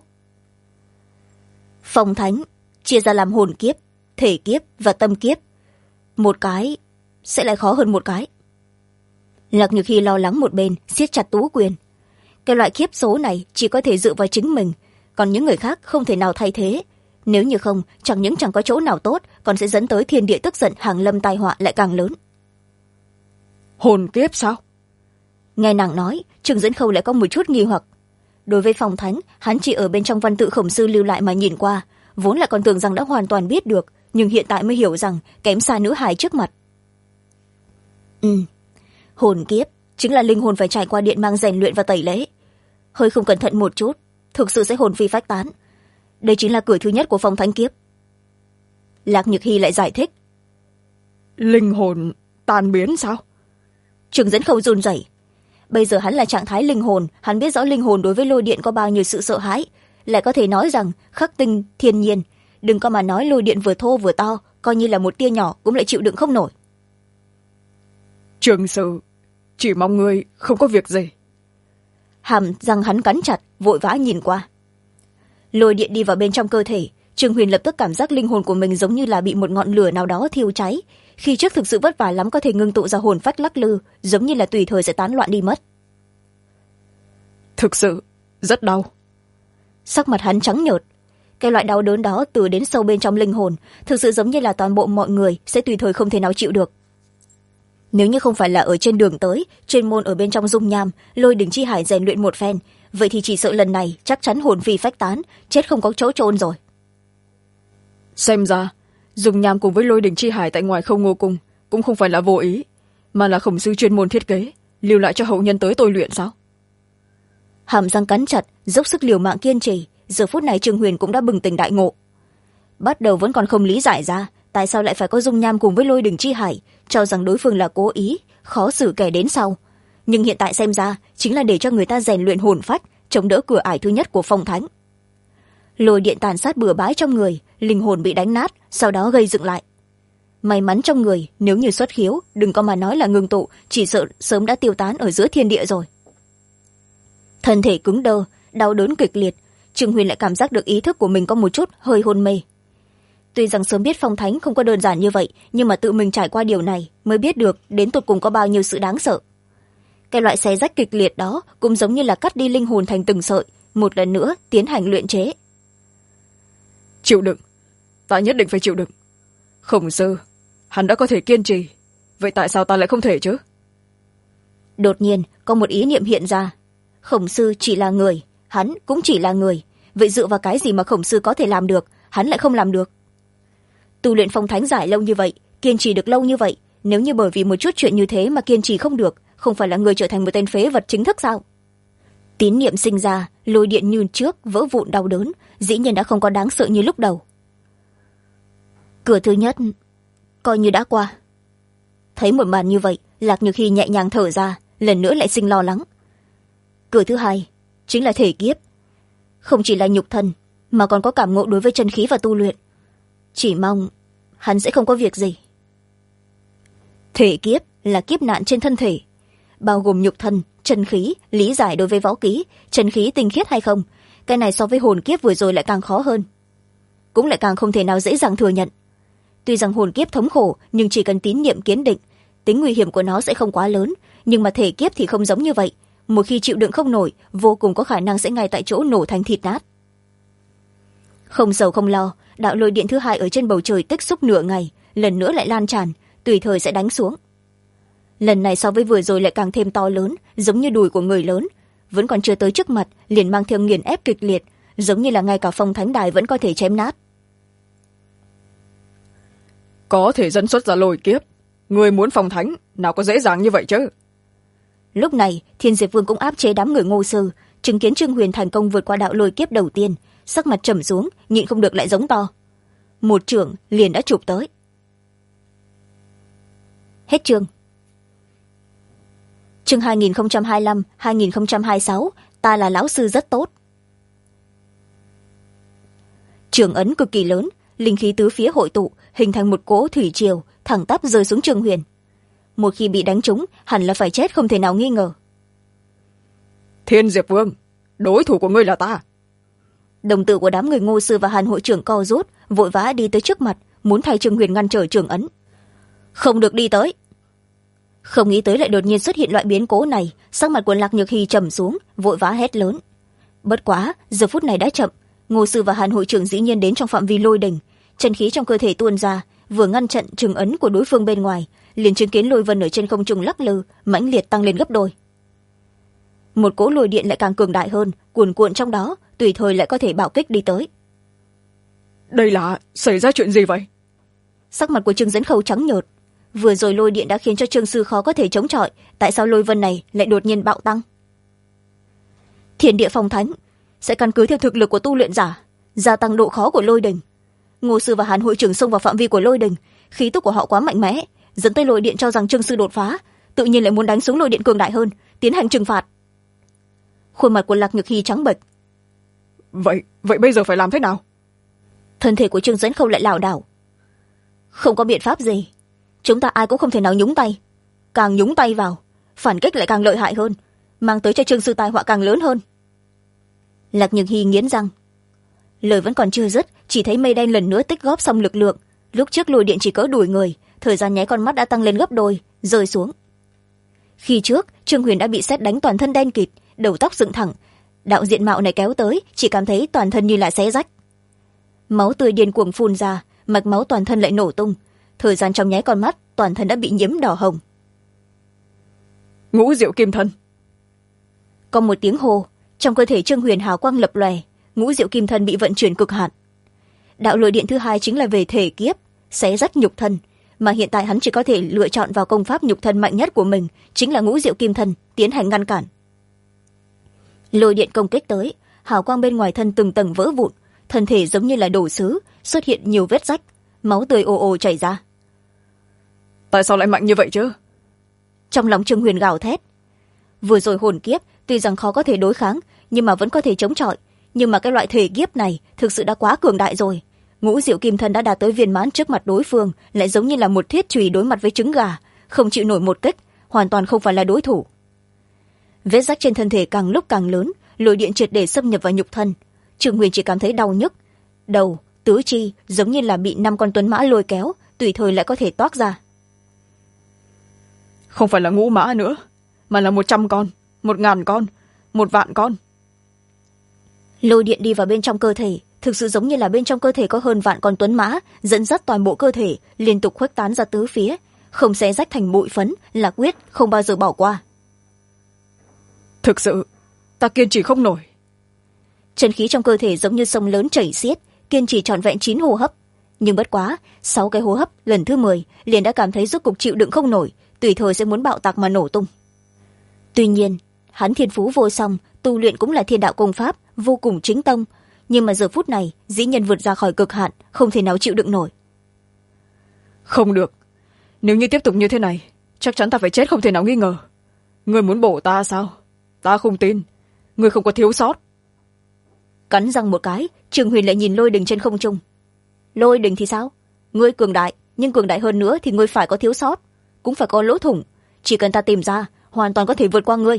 Phong thánh chia ra làm hồn kiếp, thể kiếp và tâm kiếp, một cái sẽ lại khó hơn một cái. Lạc Nhược Hy lo lắng một bên, siết chặt tú quyền. Cái loại kiếp số này chỉ có thể dựa vào chính mình, còn những người khác không thể nào thay thế. Nếu như không, chẳng những chẳng có chỗ nào tốt, còn sẽ dẫn tới thiên địa tức giận, hàng lâm tai họa lại càng lớn. Hồn kiếp sao? Nghe nàng nói, Trương Dẫn Khâu lại có một chút nghi hoặc. Đối với phong thánh, hắn chỉ ở bên trong văn tự khổng sư lưu lại mà nhìn qua, vốn là còn tưởng rằng đã hoàn toàn biết được, nhưng hiện tại mới hiểu rằng kém xa nữ hài trước mặt. Hồn kiếp chính là linh hồn phải trải qua điện mang rèn luyện và tẩy lễ, hơi không cẩn thận một chút thực sự sẽ hồn phi phách tán. Đây chính là cửa thứ nhất của phong thánh kiếp. Lạc Nhược Hy lại giải thích. Linh hồn tan biến sao? Trương Dẫn Khâu run rẩy. Bây giờ hắn là trạng thái linh hồn, hắn biết rõ linh hồn đối với lôi điện có bao nhiêu sự sợ hãi, lại có thể nói rằng khắc tinh thiên nhiên, đừng có mà nói lôi điện vừa thô vừa to, coi như là một tia nhỏ cũng lại chịu đựng không nổi. Trương sư, chỉ mong ngươi không có việc gì. Hàm răng hắn cắn chặt, vội vã nhìn qua. Lôi điện đi vào bên trong cơ thể, Trương Huyền lập tức cảm giác linh hồn của mình giống như là bị một ngọn lửa nào đó thiêu cháy, khi trước thực sự vất vả lắm có thể ngưng tụ ra hồn phách lắc lư, giống như là tùy thời sẽ tán loạn đi mất. Thực sự rất đau. Sắc mặt hắn trắng nhợt, cái loại đau đớn đó từ đến sâu bên trong linh hồn, thực sự giống như là toàn bộ mọi người sẽ tùy thời không thể nào chịu được. Nếu như không phải là ở trên đường tới, chuyên môn ở bên trong dung nham Lôi Đỉnh Chi Hải rèn luyện một phen, vậy thì chỉ sợ lần này chắc chắn hồn phi phách tán, chết không có chỗ chôn rồi. Xem ra dung nham cùng với Lôi Đỉnh Chi Hải tại ngoài Không Ngô Cung cũng không phải là vô ý, mà là Khổng sư chuyên môn thiết kế lưu lại cho hậu nhân tới tôi luyện sao? Hàm răng cắn chặt, dốc sức liều mạng kiên trì, giờ phút này Trương Huyền cũng đã bừng tỉnh đại ngộ. Bắt đầu vẫn còn không lý giải ra tại sao lại phải có dung nham cùng với Lôi Đỉnh Chi Hải, cho rằng đối phương là cố ý khó xử kẻ đến sau, nhưng hiện tại xem ra chính là để cho người ta rèn luyện hồn phách, chống đỡ cửa ải thứ nhất của phong thánh. Lôi điện tàn sát bừa bãi trong người, linh hồn bị đánh nát, sau đó gây dựng lại. May mắn trong người, nếu như xuất khiếu, đừng có mà nói là ngưng tụ, chỉ sợ sớm đã tiêu tán ở giữa thiên địa rồi. Thân thể cứng đơ, đau đớn kịch liệt, Trương Huyền lại cảm giác được ý thức của mình có một chút hơi hôn mê. Tuy rằng sớm biết phong thánh không có đơn giản như vậy, nhưng mà tự mình trải qua điều này mới biết được đến tột cùng có bao nhiêu sự đáng sợ. Cái loại xé rách kịch liệt đó cũng giống như là cắt đi linh hồn thành từng sợi, một lần nữa tiến hành luyện chế. Chịu đựng, ta nhất định phải chịu đựng. Khổng sư, hắn đã có thể kiên trì, vậy tại sao ta lại không thể chứ? Đột nhiên có một ý niệm hiện ra. Khổng sư chỉ là người, hắn cũng chỉ là người, vậy dựa vào cái gì mà khổng sư có thể làm được, hắn lại không làm được? Tu luyện phong thánh giải lâu như vậy, kiên trì được lâu như vậy, nếu như bởi vì một chút chuyện như thế mà kiên trì không được, không phải là người trở thành một tên phế vật chính thức sao? Tín niệm sinh ra, lôi điện như trước vỡ vụn đau đớn, dĩ nhiên đã không có đáng sợ như lúc đầu. Cửa thứ nhất coi như đã qua. Thấy một màn như vậy, Lạc Nhược Hy nhẹ nhàng thở ra, lần nữa lại sinh lo lắng. Cửa thứ hai chính là thể kiếp, không chỉ là nhục thân mà còn có cảm ngộ đối với chân khí và tu luyện, chỉ mong hắn sẽ không có việc gì. Thể kiếp là kiếp nạn trên thân thể, bao gồm nhục thân, chân khí, lý giải đối với võ kỹ, chân khí tinh khiết hay không, cái này so với hồn kiếp vừa rồi lại càng khó hơn, cũng lại càng không thể nào dễ dàng thừa nhận. Tuy rằng hồn kiếp thống khổ, nhưng chỉ cần tín niệm kiên định, tính nguy hiểm của nó sẽ không quá lớn, nhưng mà thể kiếp thì không giống như vậy, một khi chịu đựng không nổi, vô cùng có khả năng sẽ ngay tại chỗ nổ thành thịt nát. Không sầu không lo, đạo lôi điện thứ hai ở trên bầu trời tích xúc nửa ngày, lần nữa lại lan tràn, tùy thời sẽ đánh xuống. Lần này so với vừa rồi lại càng thêm to lớn, giống như đùi của người lớn, vẫn còn chưa tới trước mặt liền mang theo nghiền ép kịch liệt, giống như là ngay cả phong thánh đài vẫn có thể chém nát. Có thể dẫn xuất ra lôi kiếp, người muốn phong thánh nào có dễ dàng như vậy chứ? Lúc này Thiên Diệp Vương cũng áp chế đám người Ngô sư, chứng kiến Trương Huyền thành công vượt qua đạo lôi kiếp đầu tiên, sắc mặt trầm xuống, nhịn không được lại giống to. Một chưởng liền đã chụp tới. Hết chương. Chương 2025-2026, ta là lão sư rất tốt. Trường ấn cực kỳ lớn, linh khí tứ phía hội tụ, hình thành một cỗ thủy triều, thẳng tắp rơi xuống Trương Huyền. Một khi bị đánh trúng, hẳn là phải chết không thể nào nghi ngờ. Thiên Diệp Vương, đối thủ của ngươi là ta. Đồng tử của đám người Ngô sư và Hàn hội trưởng co rút, vội vã đi tới trước mặt, muốn thay Trương Huyền ngăn trở trường ấn. Không được đi tới. Không nghĩ tới lại đột nhiên xuất hiện loại biến cố này, sắc mặt của Lạc Nhược Hy trầm xuống, vội vã hét lớn. Bất quá giờ phút này đã chậm, Ngô sư và Hàn hội trưởng dĩ nhiên đến trong phạm vi lôi đỉnh, chân khí trong cơ thể tuôn ra, vừa ngăn chặn trường ấn của đối phương bên ngoài, liền chứng kiến lôi vân ở trên không trung lắc lư, mãnh liệt tăng lên gấp đôi. Một cỗ lôi điện lại càng cường đại hơn, cuồn cuộn trong đó, tùy thời lại có thể bạo kích đi tới. Đây là xảy ra chuyện gì vậy? Sắc mặt của Trương Dẫn Khâu trắng nhợt. Vừa rồi lôi điện đã khiến cho Trương sư khó có thể chống chọi, tại sao lôi vân này lại đột nhiên bạo tăng? Thiên địa phong thánh sẽ căn cứ theo thực lực của tu luyện giả, gia tăng độ khó của lôi đỉnh. Ngô sư và Hàn hội trưởng xông vào phạm vi của lôi đỉnh, khí tức của họ quá mạnh mẽ, dẫn tới lôi điện cho rằng Trương sư đột phá, tự nhiên lại muốn đánh xuống lôi điện cường đại hơn, tiến hành trừng phạt. Khuôn mặt của Lạc Nhược Hy trắng bệch. Vậy bây giờ phải làm thế nào? Thân thể của Trương Dẫn Khâu lại lảo đảo. Không có biện pháp gì, chúng ta ai cũng không thể nào nhúng tay, càng nhúng tay vào phản kích lại càng lợi hại hơn, mang tới cho Trương sư tai họa càng lớn hơn. Lạc Nhược Hy nghiến răng. lời vẫn còn chưa dứt, chỉ thấy mây đen lần nữa tích góp xong lực lượng. Lúc trước lôi điện chỉ cỡ đuổi người, thời gian nháy con mắt đã tăng lên gấp đôi, rơi xuống. Khi trước Trương Huyền đã bị sét đánh toàn thân đen kịt, đầu tóc dựng thẳng. Đạo diện mạo này kéo tới, chỉ cảm thấy toàn thân như là xé rách. Máu tươi điên cuồng phun ra, mạch máu toàn thân lại nổ tung. Thời gian trong nháy con mắt, toàn thân đã bị nhiễm đỏ hồng. Ngũ diệu kim thân. Có một tiếng hô, trong cơ thể Trương Huyền hào quang lập lòe, ngũ diệu kim thân bị vận chuyển cực hạn. Đạo lôi điện thứ hai chính là về thể kiếp, xé rách nhục thân, mà hiện tại hắn chỉ có thể lựa chọn vào công pháp nhục thân mạnh nhất của mình, chính là ngũ diệu kim thân, tiến hành ngăn cản. Lôi điện công kích tới, hào quang bên ngoài thân từng tầng vỡ vụn, thân thể giống như là đồ sứ, xuất hiện nhiều vết rách, máu tươi ồ ồ chảy ra. Tại sao lại mạnh như vậy chứ? Trong lòng Trương Huyền gào thét. Vừa rồi hồn kiếp tuy rằng khó có thể đối kháng, nhưng mà vẫn có thể chống chọi, nhưng mà cái loại thể kiếp này thực sự đã quá cường đại rồi. Ngũ diệu kim thân đã đạt tới viên mãn trước mặt đối phương, lại giống như là một thiết chùy đối mặt với trứng gà, không chịu nổi một kích, hoàn toàn không phải là đối thủ. Vết rách trên thân thể càng lúc càng lớn, lôi điện triệt để xâm nhập vào nhục thân. Trương Huyền chỉ cảm thấy đau nhức, đầu, tứ chi giống như là bị 5 con tuấn mã lôi kéo, tùy thời lại có thể toát ra. Không phải là ngũ mã nữa, mà là 100 con, 1000 con, 1.000.000 con. Lôi điện đi vào bên trong cơ thể, thực sự giống như là bên trong cơ thể có hơn vạn con tuấn mã, dẫn dắt toàn bộ cơ thể liên tục khuếch tán ra tứ phía, không xé rách thành bụi phấn, là quyết không bao giờ bỏ qua. Thực sự ta kiên trì không nổi. Chân khí trong cơ thể giống như sông lớn chảy xiết, kiên trì trọn vẹn 9 hô hấp, nhưng bất quá 6 cái hô hấp, lần thứ 10 liền đã cảm thấy rốt cục chịu đựng không nổi, tùy thời sẽ muốn bạo tạc mà nổ tung. Tuy nhiên hắn thiên phú vô song, tu luyện cũng là thiên đạo công pháp, vô cùng chính tông, nhưng mà giờ phút này dĩ nhiên vượt ra khỏi cực hạn, không thể nào chịu đựng nổi. Không được, nếu như tiếp tục như thế này, chắc chắn ta phải chết không thể nào nghi ngờ. Ngươi muốn bổ ta sao? Ta không tin, ngươi không có thiếu sót. Cắn răng một cái, Trương Huyền lại nhìn lôi đình trên không trung. Lôi đình thì sao? Ngươi cường đại, nhưng cường đại hơn nữa thì ngươi phải có thiếu sót, cũng phải có lỗ thủng, chỉ cần ta tìm ra, hoàn toàn có thể vượt qua ngươi.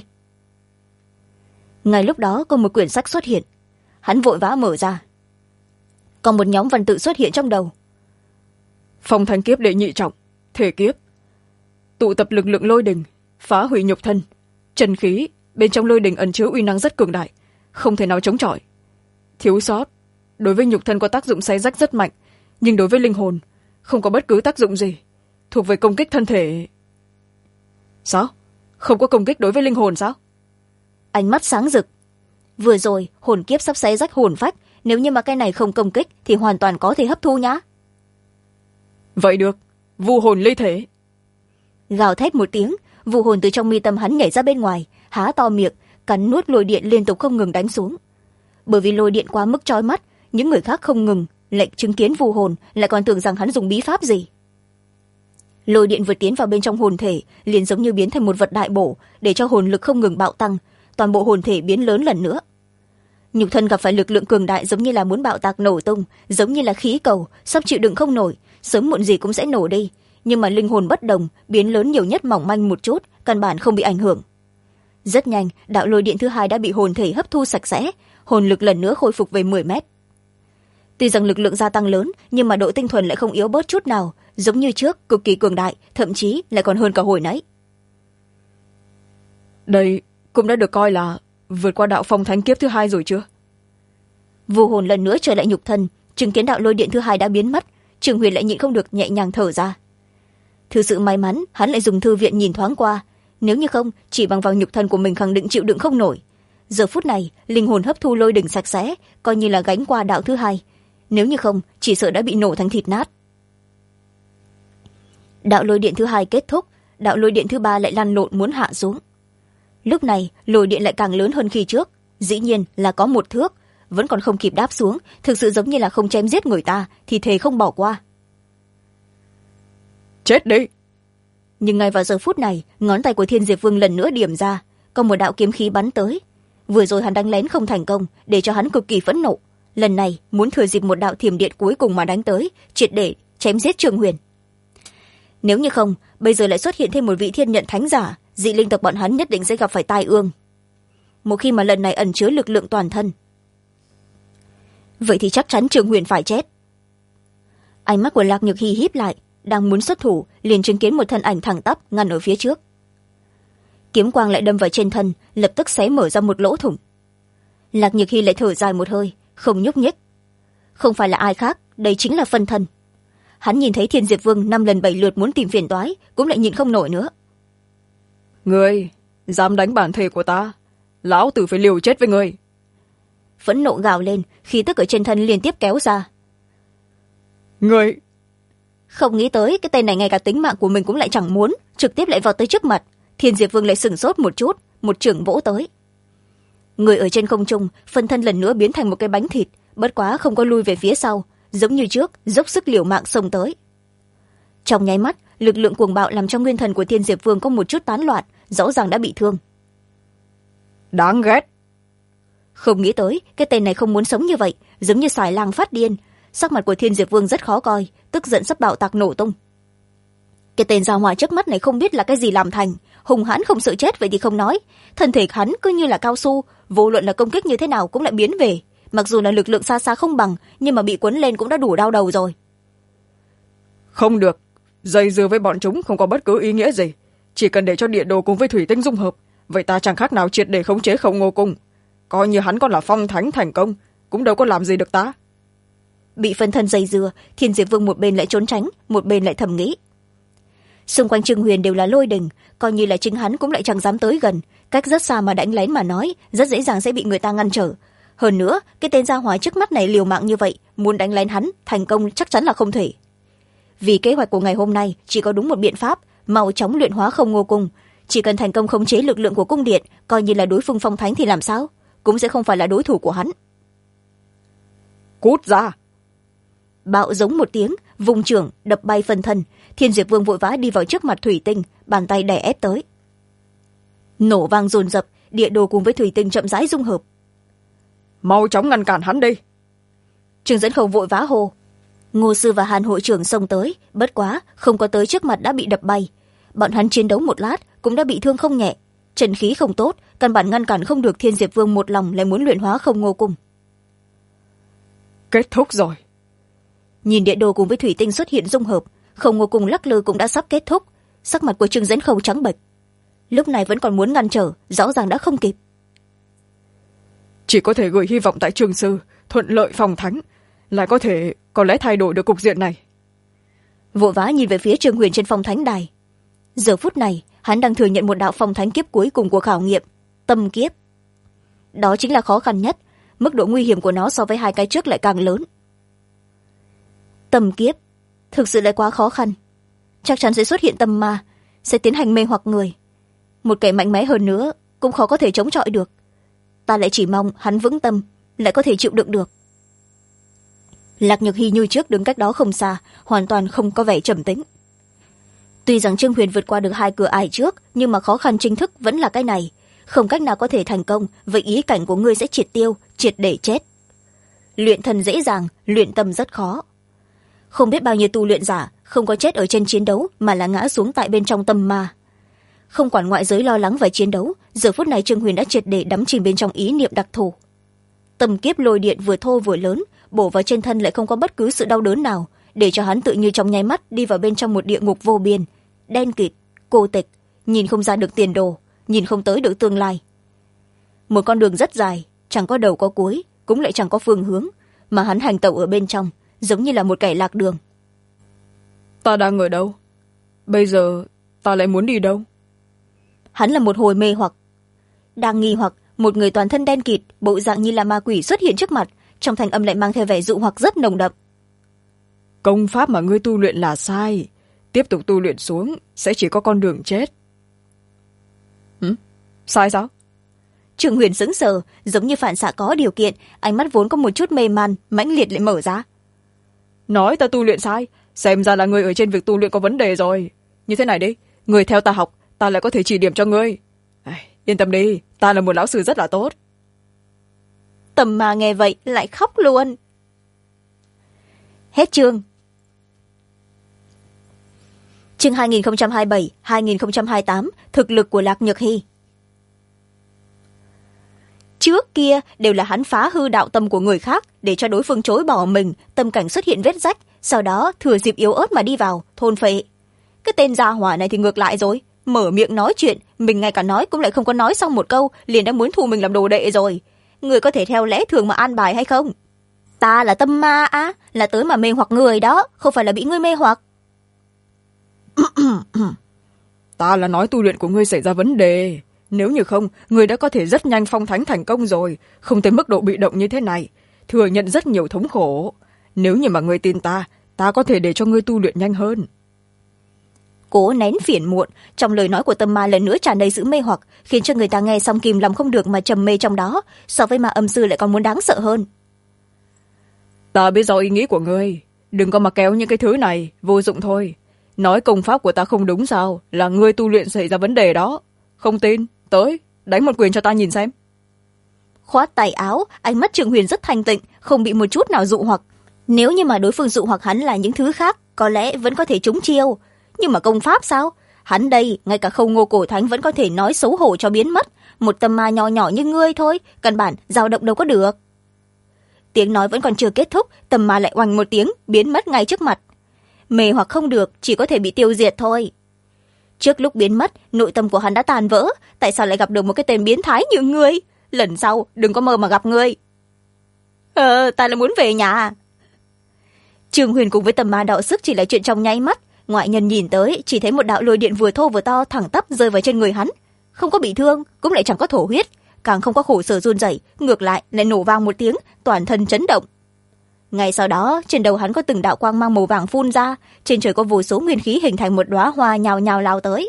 Ngay lúc đó có một quyển sách xuất hiện, hắn vội vã mở ra. Còn một nhóm văn tự xuất hiện trong đầu. Phong thanh kiếp đệ nhị trọng, thể kiếp, tụ tập lực lượng lôi đình, phá hủy nhục thân, chân khí bên trong lôi đình ẩn chứa uy năng rất cường đại, không thể nào chống chọi. Thiếu sót, đối với nhục thân có tác dụng xé rách rất mạnh, nhưng đối với linh hồn không có bất cứ tác dụng gì, thuộc về công kích thân thể. Sao? Không có công kích đối với linh hồn sao? Ánh mắt sáng rực. Vừa rồi hồn kiếp sắp xé rách hồn phách, nếu như mà cái này không công kích thì hoàn toàn có thể hấp thu nhá. Vậy được, vu hồn ly thể. Gào thét một tiếng, vu hồn từ trong mi tâm hắn nhảy ra bên ngoài, há to miệng, cắn nuốt lôi điện liên tục không ngừng đánh xuống. Bởi vì lôi điện quá mức chói mắt, những người khác không ngừng lệnh chứng kiến vu hồn, lại còn tưởng rằng hắn dùng bí pháp gì. Lôi điện vượt tiến vào bên trong hồn thể, liền giống như biến thành một vật đại bổ, để cho hồn lực không ngừng bạo tăng, toàn bộ hồn thể biến lớn lần nữa. Nhục thân gặp phải lực lượng cường đại giống như là muốn bạo tạc nổ tung, giống như là khí cầu sắp chịu đựng không nổi, sớm muộn gì cũng sẽ nổ đi. Nhưng mà linh hồn bất đồng, biến lớn nhiều nhất mỏng manh một chút, căn bản không bị ảnh hưởng. Rất nhanh, đạo lôi điện thứ hai đã bị hồn thể hấp thu sạch sẽ, hồn lực lần nữa khôi phục về 10 mét. Tuy rằng lực lượng gia tăng lớn, nhưng mà độ tinh thuần lại không yếu bớt chút nào, giống như trước, cực kỳ cường đại, thậm chí lại còn hơn cả hồi nãy. Đây cũng đã được coi là vượt qua đạo phong thánh kiếp thứ hai rồi chưa? Vu hồn lần nữa trở lại nhục thân, chứng kiến đạo lôi điện thứ hai đã biến mất, Trương Huyền lại nhịn không được nhẹ nhàng thở ra. Thực sự may mắn hắn lại dùng thư viện nhìn thoáng qua, nếu như không chỉ bằng vào nhục thân của mình khẳng định chịu đựng không nổi. Giờ phút này linh hồn hấp thu lôi đỉnh sạch sẽ, coi như là gánh qua đạo thứ hai, nếu như không chỉ sợ đã bị nổ thành thịt nát. Đạo lôi điện thứ hai kết thúc, đạo lôi điện thứ ba lại lăn lộn muốn hạ xuống. Lúc này lôi điện lại càng lớn hơn khi trước, dĩ nhiên là có 1 thước, vẫn còn không kịp đáp xuống, thực sự giống như là không chém giết người ta thì thề không bỏ qua. Chết đi! Nhưng ngay vào giờ phút này, ngón tay của Thiên Diệp Vương lần nữa điểm ra, có một đạo kiếm khí bắn tới. Vừa rồi hắn đánh lén không thành công, để cho hắn cực kỳ phẫn nộ, lần này muốn thừa dịp một đạo thiểm điện cuối cùng mà đánh tới, triệt để chém giết Trương Huyền. Nếu như không, bây giờ lại xuất hiện thêm một vị thiên nhận thánh giả, dị linh tộc bọn hắn nhất định sẽ gặp phải tai ương. Một khi mà lần này ẩn chứa lực lượng toàn thân. vậy thì chắc chắn Trương Huyền phải chết. Ánh mắt của Lạc Nhược Hy híp lại, đang muốn xuất thủ liền chứng kiến một thân ảnh thẳng tắp ngăn ở phía trước. Kiếm quang lại đâm vào trên thân, lập tức xé mở ra một lỗ thủng. Lạc Nhược Hy lại thở dài một hơi, không nhúc nhích. Không phải là ai khác, đây chính là phân thân. Hắn nhìn thấy Thiên Diệp Vương 5 lần 7 lượt muốn tìm phiền toái, cũng lại nhịn không nổi nữa. Ngươi dám đánh bản thể của ta, lão tử phải liều chết với ngươi. Phẫn nộ gào lên, khí tức ở trên thân liên tiếp kéo ra. Ngươi không nghĩ tới cái tên này ngay cả tính mạng của mình cũng lại chẳng muốn, trực tiếp lại vào tới trước mặt. Thiên Diệp Vương lại sửng sốt một chút, một chưởng vỗ tới. Người ở trên không trung, phân thân lần nữa biến thành một cái bánh thịt, bất quá không có lui về phía sau, giống như trước dốc sức liều mạng xông tới. Trong nháy mắt, lực lượng cuồng bạo làm cho nguyên thần của Thiên Diệp Vương có một chút tán loạn, rõ ràng đã bị thương. Đáng ghét. Không nghĩ tới cái tên này không muốn sống như vậy, giống như xài lang phát điên. Sắc mặt của Thiên Diệp Vương rất khó coi, tức giận sắp bạo tạc nổ tung. Cái tên gia hỏa trước mắt này không biết là cái gì làm thành, hùng hãn không sợ chết vậy thì không nói, thân thể hắn cứ như là cao su, vô luận là công kích như thế nào cũng lại biến về. Mặc dù là lực lượng xa xa không bằng, nhưng mà bị quấn lên cũng đã đủ đau đầu rồi. Không được, dây dưa với bọn chúng không có bất cứ ý nghĩa gì, chỉ cần để cho địa đồ cùng với thủy tinh dung hợp, vậy ta chẳng khác nào triệt để khống chế Không Ngô Cung. Coi như hắn còn là phong thánh thành công, cũng đâu có làm gì được ta. Bị phân thân dây dưa, Thiên Diệp Vương một bên lại trốn tránh, một bên lại thầm nghĩ. Xung quanh Trương Huyền đều là lôi đình, coi như là chính hắn cũng lại chẳng dám tới gần, cách rất xa mà đánh lén mà nói, rất dễ dàng sẽ bị người ta ngăn trở. Hơn nữa, cái tên gia hỏa trước mắt này liều mạng như vậy, muốn đánh lén hắn thành công chắc chắn là không thể. Vì kế hoạch của ngày hôm nay chỉ có đúng một biện pháp, mau chóng luyện hóa Không Ngô Cung. Chỉ cần thành công khống chế lực lượng của cung điện, coi như là đối phương phong thánh thì làm sao, cũng sẽ không phải là đối thủ của hắn. Cút ra. Bạo giống một tiếng, vùng trưởng đập bay phân thân. Thiên Diệp Vương vội vã đi vào trước mặt thủy tinh, bàn tay đè ép tới. Nổ vang dồn dập, địa đồ cùng với thủy tinh chậm rãi dung hợp. Mau chóng ngăn cản hắn đi. Trương Dẫn Không vội vã hô. Ngô Sư và Hàn hội trưởng xông tới, bất quá không có tới trước mặt đã bị đập bay. Bọn hắn chiến đấu một lát cũng đã bị thương không nhẹ, trần khí không tốt, căn bản ngăn cản không được Thiên Diệp Vương một lòng lại muốn luyện hóa Không Ngô Cung. Kết thúc rồi. Nhìn địa đồ cùng với thủy tinh xuất hiện dung hợp, Không Ngô Cung lắc lư cũng đã sắp kết thúc. Sắc mặt của Trương Dẫn Không trắng bệch, lúc này vẫn còn muốn ngăn trở, rõ ràng đã không kịp. Chỉ có thể gửi hy vọng tại Trương Sư thuận lợi phòng thánh, lại có lẽ thay đổi được cục diện này. Vội vã nhìn về phía Trương Huyền trên phong thánh đài. Giờ phút này hắn đang thừa nhận một đạo phong thánh kiếp cuối cùng của khảo nghiệm, tâm kiếp. Đó chính là khó khăn nhất, mức độ nguy hiểm của nó so với hai cái trước lại càng lớn. Tâm kiếp thực sự lại quá khó khăn, chắc chắn sẽ xuất hiện tâm ma, sẽ tiến hành mê hoặc người. Một kẻ mạnh mẽ hơn nữa cũng khó có thể chống chọi được. Ta lại chỉ mong hắn vững tâm, lại có thể chịu đựng được. Lạc Nhược Hy như trước đứng cách đó không xa, hoàn toàn không có vẻ trầm tĩnh. Tuy rằng Trương Huyền vượt qua được hai cửa ải trước, nhưng mà khó khăn chính thức vẫn là cái này. Không cách nào có thể thành công, vậy ý cảnh của ngươi sẽ triệt tiêu, triệt để chết. Luyện thần dễ dàng, luyện tâm rất khó. Không biết bao nhiêu tu luyện giả không có chết ở trên chiến đấu mà là ngã xuống tại bên trong tâm ma. Không quản ngoại giới lo lắng về chiến đấu, giờ phút này Trương Huyền đã triệt để đắm chìm bên trong ý niệm đặc thù. Tâm kiếp lôi điện vừa thô vừa lớn, bổ vào trên thân lại không có bất cứ sự đau đớn nào, để cho hắn tự như trong nháy mắt đi vào bên trong một địa ngục vô biên, đen kịt, cô tịch, nhìn không ra được tiền đồ, nhìn không tới được tương lai. Một con đường rất dài, chẳng có đầu có cuối, cũng lại chẳng có phương hướng, mà hắn hành tẩu ở bên trong, giống như là một kẻ lạc đường. Ta đang ở đâu? Bây giờ ta lại muốn đi đâu? Hắn là một hồi mê hoặc. Đang nghi hoặc, một người toàn thân đen kịt, bộ dạng như là ma quỷ xuất hiện trước mặt, trong thanh âm lại mang theo vẻ dụ hoặc rất nồng đậm. Công pháp mà ngươi tu luyện là sai, tiếp tục tu luyện xuống sẽ chỉ có con đường chết. Sai sao? Trương Huyền sững sờ, giống như phản xạ có điều kiện, ánh mắt vốn có một chút mê man mãnh liệt lại mở ra. Nói ta tu luyện sai, xem ra là ngươi ở trên việc tu luyện có vấn đề rồi. Như thế này đi, ngươi theo ta học, ta lại có thể chỉ điểm cho ngươi. Yên tâm đi, ta là một lão sư rất là tốt. Tầm mà nghe vậy lại khóc luôn. Hết chương. Chương 2027-2028, thực lực của Lạc Nhược Hy. trước kia đều là hắn phá hư đạo tâm của người khác để cho đối phương chối bỏ mình, tâm cảnh xuất hiện vết rách, sau đó thừa dịp yếu ớt mà đi vào thôn phệ. Cái tên gia hỏa này thì ngược lại rồi, mở miệng nói chuyện, mình ngay cả nói cũng lại không có nói xong một câu liền đã muốn thu mình làm đồ đệ rồi. Người có thể theo lẽ thường mà an bài hay không? Ta là tâm ma á, là tới mà mê hoặc người đó, không phải là bị ngươi mê hoặc. Ta là nói tu luyện của ngươi xảy ra vấn đề, nếu như không ngươi đã có thể rất nhanh phong thánh thành công rồi, không tới mức độ bị động như thế này, thừa nhận rất nhiều thống khổ. Nếu như mà ngươi tin ta có thể để cho ngươi tu luyện nhanh hơn. Cố nén phiền muộn, trong lời nói của tâm ma lần nữa tràn đầy sự mê hoặc, khiến cho người ta nghe xong kìm lòng không được mà trầm mê trong đó, so với ma âm sư lại còn muốn đáng sợ hơn. Ta biết rõ ý nghĩ của ngươi, đừng có mà kéo những cái thứ này, vô dụng thôi. Nói công pháp của ta không đúng sao, là ngươi tu luyện xảy ra vấn đề đó. Không tin, tới, đánh một quyền cho ta nhìn xem. Khoát tay áo, ánh mắt Trường Huyền rất thanh tịnh, không bị một chút nào dụ hoặc. Nếu như mà đối phương dụ hoặc hắn là những thứ khác, có lẽ vẫn có thể trúng chiêu. Nhưng mà công pháp sao? Hắn đây, ngay cả Không Ngô Cổ Thánh vẫn có thể nói xấu hổ cho biến mất. Một tâm ma nhỏ nhỏ như ngươi thôi, căn bản dao động đâu có được. Tiếng nói vẫn còn chưa kết thúc, tâm ma lại oanh một tiếng, biến mất ngay trước mặt. Mê hoặc không được, chỉ có thể bị tiêu diệt thôi. Trước lúc biến mất, nội tâm của hắn đã tàn vỡ, tại sao lại gặp được một cái tên biến thái như ngươi? Lần sau, đừng có mơ mà gặp ngươi. Ta là muốn về nhà. Trường Huyền cùng với tâm ma đọ sức chỉ là chuyện trong nháy mắt. Ngoại nhân nhìn tới, chỉ thấy một đạo lôi điện vừa thô vừa to thẳng tắp rơi vào trên người hắn. Không có bị thương, cũng lại chẳng có thổ huyết, càng không có khổ sở run rẩy, ngược lại lại nổ vang một tiếng, toàn thân chấn động. Ngay sau đó, trên đầu hắn có từng đạo quang mang màu vàng phun ra, trên trời có vô số nguyên khí hình thành một đóa hoa nhào nhào lao tới.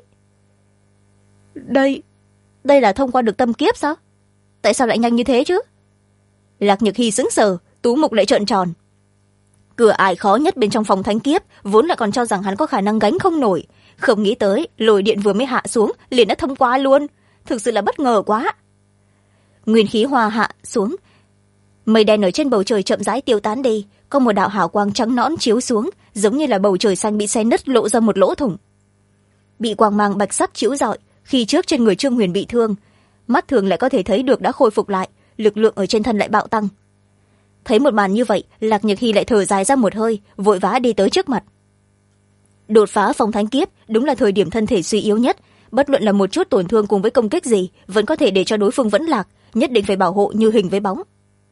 Đây là thông qua được tâm kiếp sao? Tại sao lại nhanh như thế chứ? Lạc Nhược Hy sững sờ, tú mục lại trợn tròn. Cửa ải khó nhất bên trong phòng thánh kiếp, vốn lại còn cho rằng hắn có khả năng gánh không nổi, không nghĩ tới lôi điện vừa mới hạ xuống liền đã thông qua luôn, thực sự là bất ngờ quá. Nguyên khí hoa hạ xuống, mây đen ở trên bầu trời chậm rãi tiêu tán đi, có một đạo hào quang trắng nõn chiếu xuống, giống như là bầu trời xanh bị xé nứt lộ ra một lỗ thủng. Bị quang mang bạch sắc chiếu rọi, khi trước trên người Trương Huyền bị thương, mắt thường lại có thể thấy được đã khôi phục lại, lực lượng ở trên thân lại bạo tăng. Thấy một màn như vậy, Lạc Nhược Hy lại thở dài ra một hơi, vội vã đi tới trước mặt. Đột phá phong thánh kiếp đúng là thời điểm thân thể suy yếu nhất, bất luận là một chút tổn thương cùng với công kích gì vẫn có thể để cho đối phương vẫn lạc, nhất định phải bảo hộ như hình với bóng.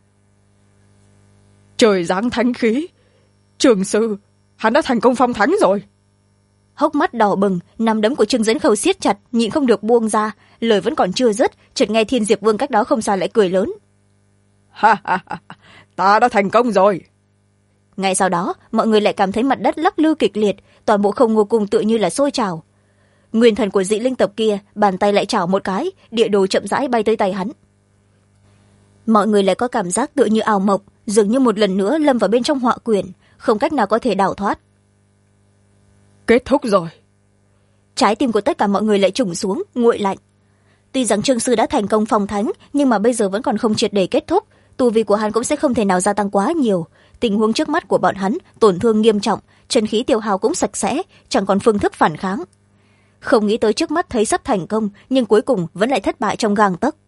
Trời giáng thánh khí, Trường sư, hắn đã thành công phong thánh rồi. Hốc mắt đỏ bừng, nắm đấm của Trương Dẫn Khâu siết chặt, nhịn không được buông ra, lời vẫn còn chưa dứt, chợt nghe Thiên Diệp Vương cách đó không xa lại cười lớn. Ha ha ha, ta đã thành công rồi. Ngay sau đó, mọi người lại cảm thấy mặt đất lắc lư kịch liệt, toàn bộ Không Ngô Cung tựa như là sôi trào. Nguyên thần của dị linh tộc kia, bàn tay lại chảo một cái, địa đồ chậm rãi bay tới tay hắn. Mọi người lại có cảm giác tựa như ảo mộng, dường như một lần nữa lâm vào bên trong họa quyển, không cách nào có thể đào thoát. Kết thúc rồi. Trái tim của tất cả mọi người lại trùng xuống, nguội lạnh. Tuy rằng Trương sư đã thành công phong thánh, nhưng mà bây giờ vẫn còn không triệt để kết thúc, tu vi của hắn cũng sẽ không thể nào gia tăng quá nhiều. Tình huống trước mắt của bọn hắn tổn thương nghiêm trọng, chân khí tiêu hao cũng sạch sẽ, chẳng còn phương thức phản kháng. Không nghĩ tới trước mắt thấy sắp thành công, nhưng cuối cùng vẫn lại thất bại trong gang tấc.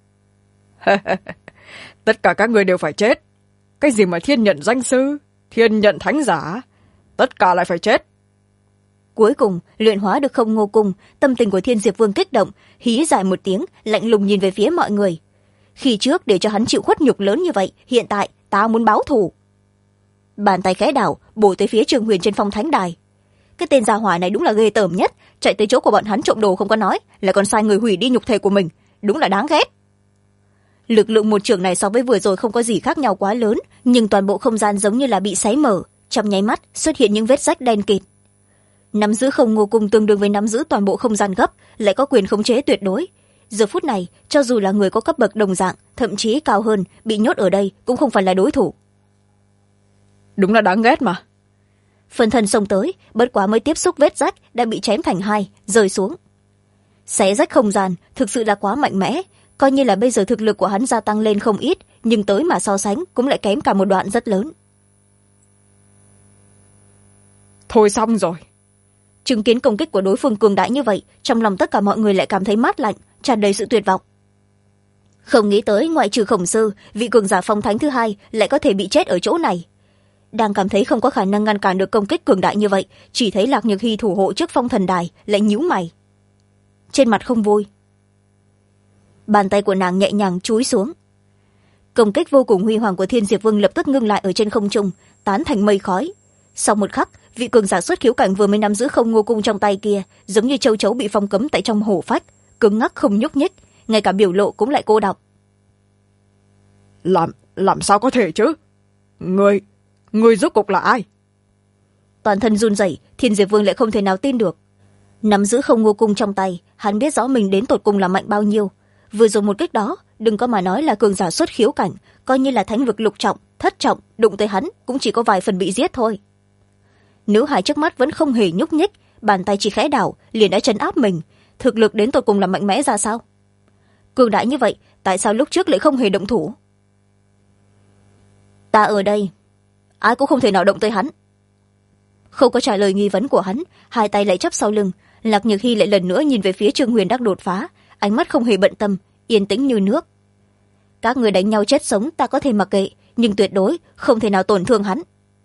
Tất cả các người đều phải chết. Cái gì mà thiên nhận danh sư, thiên nhận thánh giả, tất cả lại phải chết. Cuối cùng luyện hóa được Không Ngô Cung, tâm tình của Thiên Diệp Vương kích động, hí dài một tiếng, lạnh lùng nhìn về phía mọi người. Khi trước để cho hắn chịu khuất nhục lớn như vậy, hiện tại ta muốn báo thù. Bàn tay khẽ đảo, bổ tới phía Trương Huyền trên phong thánh đài. Cái tên gia hỏa này đúng là ghê tởm nhất, chạy tới chỗ của bọn hắn trộm đồ không có nói, lại còn sai người hủy đi nhục thể của mình, đúng là đáng ghét. Lực lượng một trường này so với vừa rồi không có gì khác nhau quá lớn, nhưng toàn bộ không gian giống như là bị xé mở, trong nháy mắt xuất hiện những vết rách đen kịt. Nắm giữ Không Ngô Cung tương đương với nắm giữ toàn bộ không gian gấp, lại có quyền khống chế tuyệt đối. Giờ phút này, cho dù là người có cấp bậc đồng dạng, thậm chí cao hơn, bị nhốt ở đây cũng không phải là đối thủ. Đúng là đáng ghét mà. Phần thân xông tới, bất quá mới tiếp xúc vết rách đã bị chém thành hai, rơi xuống. Xé rách không gian thực sự là quá mạnh mẽ, coi như là bây giờ thực lực của hắn gia tăng lên không ít, nhưng tới mà so sánh cũng lại kém cả một đoạn rất lớn. Thôi xong rồi. Chứng kiến công kích của đối phương cường đại như vậy, trong lòng tất cả mọi người lại cảm thấy mát lạnh, tràn đầy sự tuyệt vọng. Không nghĩ tới ngoại trừ Khổng Sư, vị cường giả phong thánh thứ hai lại có thể bị chết ở chỗ này. Đang cảm thấy không có khả năng ngăn cản được công kích cường đại như vậy, chỉ thấy Lạc Nhược Hy thủ hộ trước phong thần đài lại nhíu mày, trên mặt không vui. Bàn tay của nàng nhẹ nhàng chúi xuống. Công kích vô cùng huy hoàng của Thiên Diệp Vương lập tức ngưng lại ở trên không trung, tán thành mây khói. Sau một khắc, vị cường giả xuất khiếu cảnh vừa mới nắm giữ Không Ngô Cung trong tay kia giống như châu chấu bị phong cấm tại trong hổ phách, cứng ngắc không nhúc nhích, ngay cả biểu lộ cũng lại cô đọng. Làm sao có thể chứ? Người rốt cuộc là ai? Toàn thân run rẩy, Thiên Diệp Vương lại không thể nào tin được. Nắm giữ Không Ngô Cung trong tay, hắn biết rõ mình đến tột cùng là mạnh bao nhiêu. Vừa rồi một kích đó, đừng có mà nói là cường giả xuất khiếu cảnh, coi như là thánh vực lục trọng, thất trọng, đụng tới hắn cũng chỉ có vài phần bị giết thôi. Nữ hài trước mắt vẫn không hề nhúc nhích, bàn tay chỉ khẽ đảo liền đã trấn áp mình. Thực lực đến tột cùng là mạnh mẽ ra sao? Cường đại như vậy, tại sao lúc trước lại không hề động thủ? Ta ở đây, ai cũng không thể nào động tới hắn. Không có trả lời nghi vấn của hắn, hai tay lại chắp sau lưng. Lạc Nhược Hy lại lần nữa nhìn về phía Trương Huyền đang đột phá, ánh mắt không hề bận tâm, yên tĩnh như nước. Các người đánh nhau chết sống ta có thể mặc kệ, nhưng tuyệt đối không thể nào tổn thương hắn.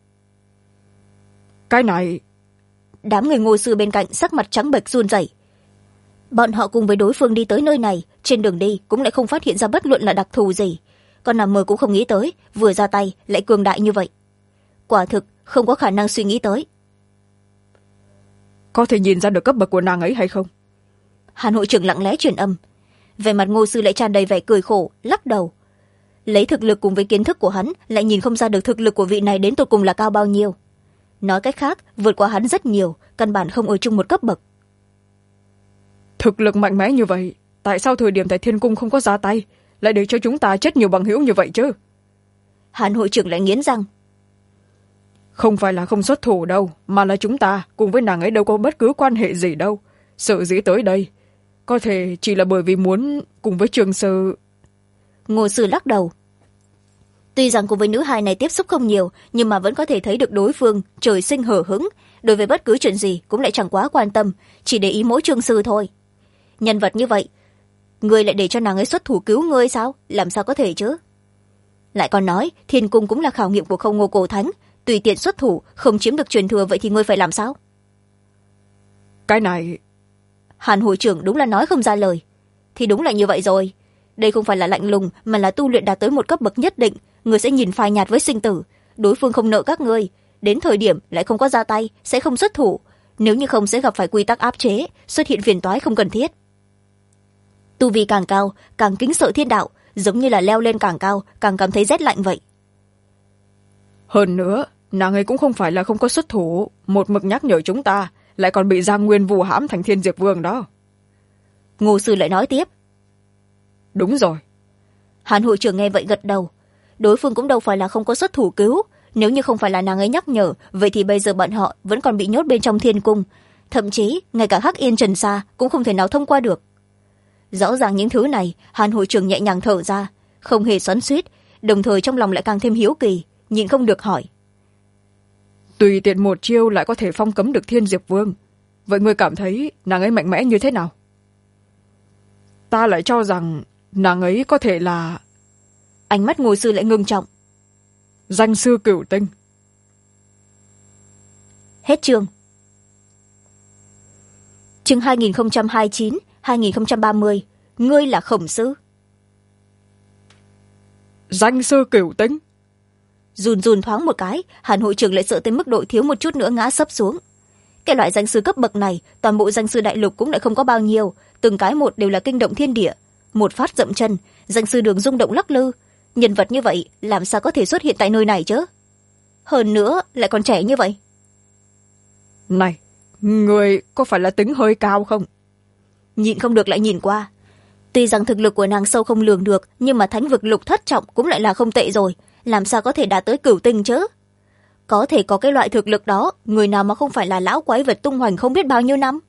Cái này... Đám người Ngô Sư bên cạnh sắc mặt trắng bệch run rẩy. Bọn họ cùng với đối phương đi tới nơi này, trên đường đi cũng lại không phát hiện ra bất luận là đặc thù gì. Còn nằm mơ cũng không nghĩ tới, vừa ra tay lại cường đại như vậy. Quả thực không có khả năng suy nghĩ tới. Có thể nhìn ra được cấp bậc của nàng ấy hay không? Hàn hội trưởng lặng lẽ truyền âm. Về mặt Ngô Sư lại tràn đầy vẻ cười khổ, lắc đầu. Lấy thực lực cùng với kiến thức của hắn lại nhìn không ra được thực lực của vị này đến tột cùng là cao bao nhiêu. Nói cách khác, vượt qua hắn rất nhiều, căn bản không ở chung một cấp bậc. Thực lực mạnh mẽ như vậy, tại sao thời điểm tại Thiên Cung không có ra tay, lại để cho chúng ta chết nhiều bằng hữu như vậy chứ? Hàn hội trưởng lại nghiến răng. Không phải là không xuất thủ đâu, mà là chúng ta cùng với nàng ấy đâu có bất cứ quan hệ gì đâu. Sợ dĩ tới đây, có thể chỉ là bởi vì muốn cùng với Trường Sư. Ngô Sư lắc đầu. Tuy rằng cùng với nữ hài này tiếp xúc không nhiều, nhưng mà vẫn có thể thấy được đối phương trời sinh hở hững, đối với bất cứ chuyện gì cũng lại chẳng quá quan tâm, chỉ để ý mỗi Trương Sư thôi. Nhân vật như vậy, ngươi lại để cho nàng ấy xuất thủ cứu ngươi sao? Làm sao có thể chứ? Lại còn nói Thiên Cung cũng là khảo nghiệm của Không Ngô Cổ Thánh, tùy tiện xuất thủ không chiếm được truyền thừa, vậy thì ngươi phải làm sao? Cái này... Hàn hội trưởng đúng là nói không ra lời. Thì đúng là như vậy rồi. Đây không phải là lạnh lùng, mà là tu luyện đạt tới một cấp bậc nhất định, ngươi sẽ nhìn phai nhạt với sinh tử. Đối phương không nợ các ngươi, đến thời điểm lại không có ra tay, sẽ không xuất thủ. Nếu như không sẽ gặp phải quy tắc áp chế, xuất hiện phiền toái không cần thiết. Tu vi càng cao, càng kính sợ thiên đạo, giống như là leo lên càng cao, càng cảm thấy rét lạnh vậy. Hơn nữa, nàng ấy cũng không phải là không có xuất thủ, một mực nhắc nhở chúng ta, lại còn bị Giang Nguyên vù hãm thành Thiên Diệp Vương đó. Ngô Sư lại nói tiếp. Đúng rồi. Hàn hội trưởng nghe vậy gật đầu. Đối phương cũng đâu phải là không có xuất thủ cứu, nếu như không phải là nàng ấy nhắc nhở, vậy thì bây giờ bọn họ vẫn còn bị nhốt bên trong Thiên Cung, thậm chí ngay cả Hắc Yên Trần Sa cũng không thể nào thông qua được. Rõ ràng những thứ này, Hàn hội trưởng nhẹ nhàng thở ra, không hề xoắn xuýt, đồng thời trong lòng lại càng thêm hiếu kỳ, nhịn không được hỏi. Tùy tiện một chiêu lại có thể phong cấm được Thiên Diệp Vương, vậy ngươi cảm thấy nàng ấy mạnh mẽ như thế nào? Ta lại cho rằng nàng ấy có thể là... Ánh mắt Ngô Sư lại ngưng trọng. Danh sư Cửu Tinh. Hết chương. Chương 2029-2030. Ngươi là Khổng Sư. Danh sư Cửu Tinh. Run run thoáng một cái, Hàn hội trưởng lại sợ tới mức độ thiếu một chút nữa ngã sấp xuống. Cái loại danh sư cấp bậc này, toàn bộ danh sư đại lục cũng lại không có bao nhiêu, từng cái một đều là kinh động thiên địa. Một phát dậm chân, danh sư đường rung động lắc lư. Nhân vật như vậy làm sao có thể xuất hiện tại nơi này chứ? Hơn nữa lại còn trẻ như vậy. Này, người có phải là tính hơi cao không? Nhịn không được lại nhìn qua. Tuy rằng thực lực của nàng sâu không lường được, nhưng mà thánh vực lục thất trọng cũng lại là không tệ rồi, làm sao có thể đạt tới Cửu Tinh chứ? Có thể có cái loại thực lực đó, người nào mà không phải là lão quái vật tung hoành không biết bao nhiêu năm?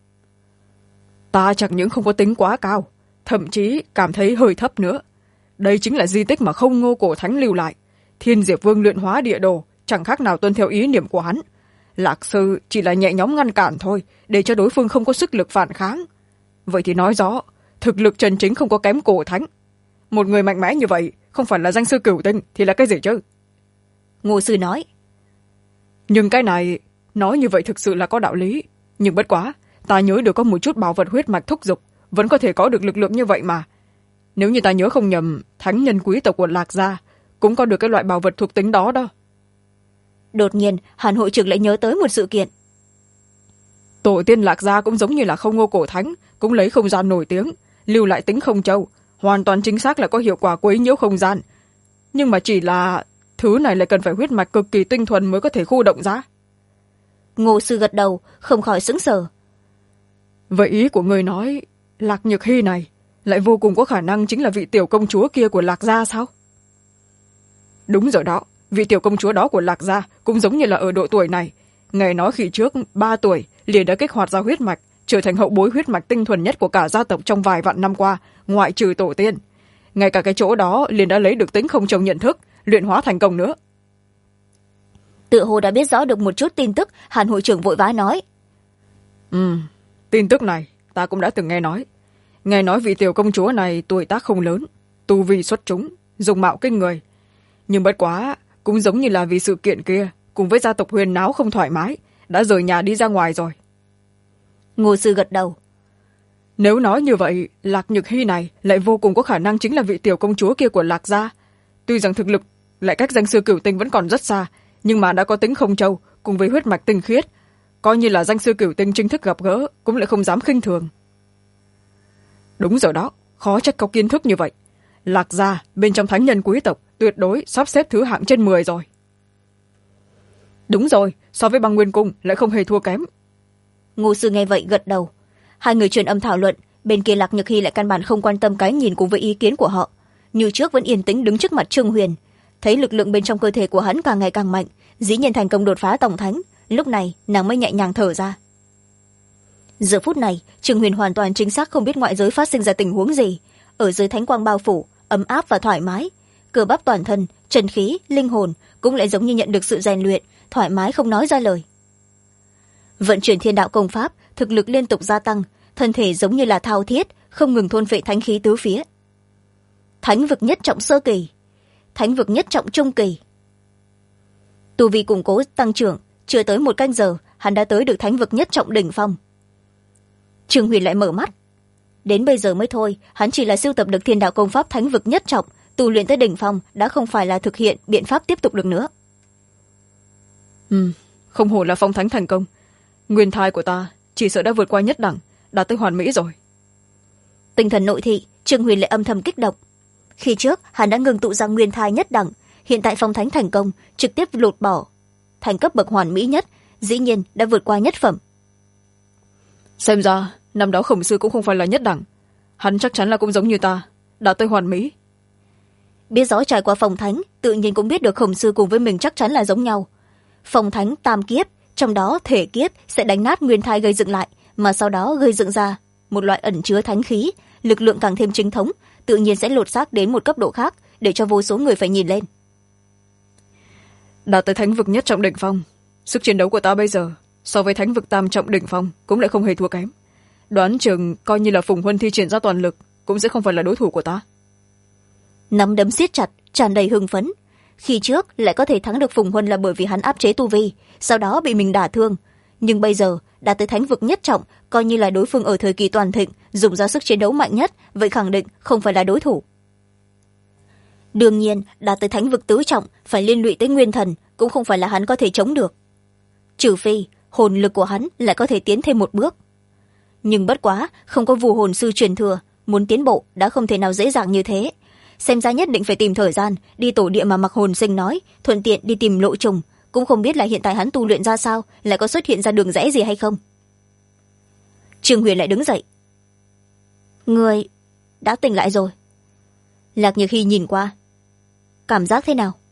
Ta chẳng những không có tính quá cao, thậm chí cảm thấy hơi thấp nữa. Đây chính là di tích mà Không Ngô Cổ Thánh lưu lại. Thiên Diệp Vương luyện hóa địa đồ, chẳng khác nào tuân theo ý niệm của hắn. Lạc sư chỉ là nhẹ nhõm ngăn cản thôi, để cho đối phương không có sức lực phản kháng. Vậy thì nói rõ, thực lực chân chính không có kém Cổ Thánh. một người mạnh mẽ như vậy không phải là danh sư cửu tinh thì là cái gì chứ? Ngô sư nói. Nhưng cái này nói như vậy thực sự là có đạo lý, nhưng bất quá ta nhớ được có một chút bảo vật huyết mạch thúc giục vẫn có thể có được lực lượng như vậy mà. Nếu như ta nhớ không nhầm, thánh nhân quý tộc của Lạc gia cũng có được cái loại bảo vật thuộc tính đó đó. Đột nhiên Hàn hội trưởng lại nhớ tới một sự kiện. Tổ tiên Lạc gia cũng giống như là Không Ngô cổ thánh, cũng lấy không gian nổi tiếng lưu lại tính không châu, hoàn toàn chính xác là có hiệu quả quấy nhiễu không gian, nhưng mà chỉ là thứ này lại cần phải huyết mạch cực kỳ tinh thuần mới có thể khu động ra. Ngô sư gật đầu, không khỏi sững sờ. Vậy ý của người nói Lạc Nhược Hy này lại vô cùng có khả năng chính là vị tiểu công chúa kia của Lạc gia sao? Đúng rồi đó, vị tiểu công chúa đó của Lạc gia cũng giống như là ở độ tuổi này. Nghe nói khi trước 3 tuổi liền đã kích hoạt ra huyết mạch, trở thành hậu bối huyết mạch tinh thuần nhất của cả gia tộc trong vài vạn năm qua, ngoại trừ tổ tiên. Ngay cả cái chỗ đó liền đã lấy được tính không trồng nhận thức, luyện hóa thành công nữa. Tựa hồ đã biết rõ được một chút tin tức, Hàn hội trưởng vội vã nói. Tin tức này ta cũng đã từng nghe nói. Nghe nói vị tiểu công chúa này tuổi tác không lớn, tu vi xuất chúng, dùng mạo kinh người. Nhưng bất quá cũng giống như là vì sự kiện kia cùng với gia tộc Huyền náo không thoải mái, đã rời nhà đi ra ngoài rồi. Ngô sư gật đầu. Nếu nói như vậy, Lạc Nhược Hy này lại vô cùng có khả năng chính là vị tiểu công chúa kia của Lạc gia. Tuy rằng thực lực lại cách danh sư cửu tinh vẫn còn rất xa, nhưng mà đã có tính không châu cùng với huyết mạch tinh khiết, coi như là danh sư cửu tinh chính thức gặp gỡ cũng lại không dám khinh thường. Đúng rồi đó, khó trách có kiến thức như vậy. Lạc gia bên trong thánh nhân quý tộc tuyệt đối sắp xếp thứ hạng trên 10 rồi. Đúng rồi, so với băng nguyên cung lại không hề thua kém. Ngô sư nghe vậy gật đầu. Hai người truyền âm thảo luận, bên kia Lạc Nhược Hy lại căn bản không quan tâm cái nhìn cùng với ý kiến của họ. Như trước vẫn yên tĩnh đứng trước mặt Trương Huyền, thấy lực lượng bên trong cơ thể của hắn càng ngày càng mạnh, dĩ nhiên thành công đột phá tổng thánh. Lúc này nàng mới nhẹ nhàng thở ra. Giờ phút này Trương Huyền hoàn toàn chính xác không biết ngoại giới phát sinh ra tình huống gì. Ở dưới thánh quang bao phủ, ấm áp và thoải mái, cơ bắp toàn thân, chân khí, linh hồn cũng lại giống như nhận được sự rèn luyện, thoải mái không nói ra lời. Vận chuyển thiên đạo công pháp, thực lực liên tục gia tăng, thân thể giống như là thao thiết, không ngừng thôn phệ thánh khí tứ phía. Thánh vực nhất trọng sơ kỳ, thánh vực nhất trọng trung kỳ. Tu vi củng cố tăng trưởng, chưa tới 1 canh giờ hắn đã tới được thánh vực nhất trọng đỉnh phong. Trương Huyền lại mở mắt. Đến bây giờ mới thôi, hắn chỉ là sưu tập được thiên đạo công pháp thánh vực nhất trọng, tu luyện tới đỉnh phong đã không phải là thực hiện biện pháp tiếp tục được nữa. Không hổ là phong thánh thành công, nguyên thai của ta chỉ sợ đã vượt qua nhất đẳng, đạt tới hoàn mỹ rồi. Tinh thần nội thị, Trương Huyền lại âm thầm kích động. Khi trước hắn đã ngừng tụ ra nguyên thai nhất đẳng, hiện tại phong thánh thành công, trực tiếp lột bỏ thành cấp bậc hoàn mỹ nhất, dĩ nhiên đã vượt qua nhất phẩm. Xem ra năm đó Khổng sư cũng không phải là nhất đẳng, hắn chắc chắn là cũng giống như ta, đạt tới hoàn mỹ. Biết rõ trải qua phong thánh, tự nhiên cũng biết được Khổng sư cùng với mình chắc chắn là giống nhau. Phong thánh tam kiếp, trong đó thể kiếp sẽ đánh nát nguyên thai gây dựng lại, mà sau đó gây dựng ra một loại ẩn chứa thánh khí, lực lượng càng thêm chính thống, tự nhiên sẽ lột xác đến một cấp độ khác, để cho vô số người phải nhìn lên. Đạt tới thánh vực nhất trọng đỉnh phong, sức chiến đấu của ta bây giờ so với thánh vực tam trọng đỉnh phong cũng lại không hề thua kém. Đoán chừng coi như là Phùng Huân thi triển ra toàn lực cũng sẽ không phải là đối thủ của ta. Nắm đấm siết chặt, tràn đầy hưng phấn. Khi trước lại có thể thắng được Phùng Huân là bởi vì hắn áp chế tu vi, sau đó bị mình đả thương, nhưng bây giờ đạt tới thánh vực nhất trọng, coi như là đối phương ở thời kỳ toàn thịnh dùng ra sức chiến đấu mạnh nhất, vậy khẳng định không phải là đối thủ. Đương nhiên đạt tới thánh vực tứ trọng phải liên lụy tới nguyên thần, cũng không phải là hắn có thể chống được, trừ phi hồn lực của hắn lại có thể tiến thêm một bước. Nhưng bất quá không có vù hồn sư truyền thừa, muốn tiến bộ đã không thể nào dễ dàng như thế. Xem ra nhất định phải tìm thời gian đi tổ địa mà Mặc Hồn Sinh nói, thuận tiện đi tìm lộ trùng, cũng không biết là hiện tại hắn tu luyện ra sao, lại có xuất hiện ra đường rẽ gì hay không. Trương Huyền lại đứng dậy. Người đã tỉnh lại rồi. Lạc Nhược Hy nhìn qua. Cảm giác thế nào?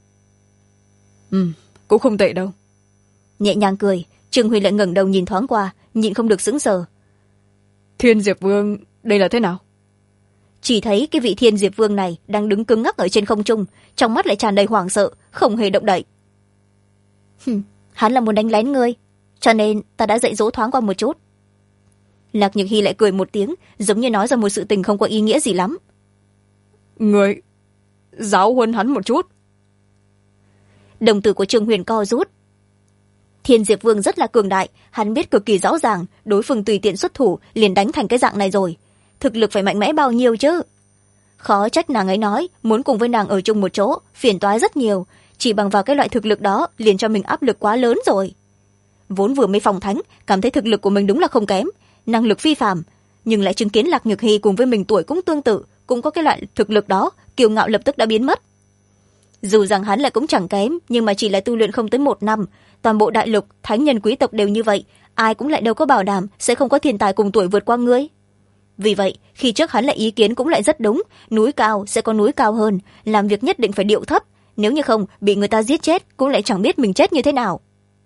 Cũng không tệ đâu. Nhẹ nhàng cười, Trương Huyền lại ngẩng đầu nhìn thoáng qua, nhịn không được sững sờ. Thiên Diệp Vương đây là thế nào? Chỉ thấy cái vị Thiên Diệp Vương này đang đứng cứng ngắc ở trên không trung, trong mắt lại tràn đầy hoảng sợ, không hề động đậy. Hắn là muốn đánh lén ngươi, cho nên ta đã dạy dỗ thoáng qua một chút. Lạc Nhược Hy lại cười một tiếng, giống như nói ra một sự tình không có ý nghĩa gì lắm. người giáo huấn hắn một chút. Đồng tử của Trương Huyền co rút. Thiên Diệp Vương rất là cường đại, hắn biết cực kỳ rõ ràng đối phương tùy tiện xuất thủ liền đánh thành cái dạng này rồi, thực lực phải mạnh mẽ bao nhiêu chứ. Khó trách nàng ấy nói muốn cùng với nàng ở chung một chỗ phiền toái rất nhiều, chỉ bằng vào cái loại thực lực đó liền cho mình áp lực quá lớn rồi. Vốn vừa mới phòng thánh cảm thấy thực lực của mình đúng là không kém, năng lực phi phàm, nhưng lại chứng kiến Lạc Nhược Hy cùng với mình tuổi cũng tương tự, cũng có cái loại thực lực đó, kiêu ngạo lập tức đã biến mất. Dù rằng hắn lại cũng chẳng kém, nhưng mà chỉ là tu luyện không tới 1 năm, toàn bộ đại lục thánh nhân quý tộc đều như vậy, ai cũng lại đâu có bảo đảm sẽ không có thiên tài cùng tuổi vượt qua ngươi. Vì vậy khi trước hắn lại ý kiến cũng lại rất đúng, núi cao sẽ có núi cao hơn, làm việc nhất định phải điệu thấp, nếu như không bị người ta giết chết cũng lại chẳng biết mình chết như thế nào.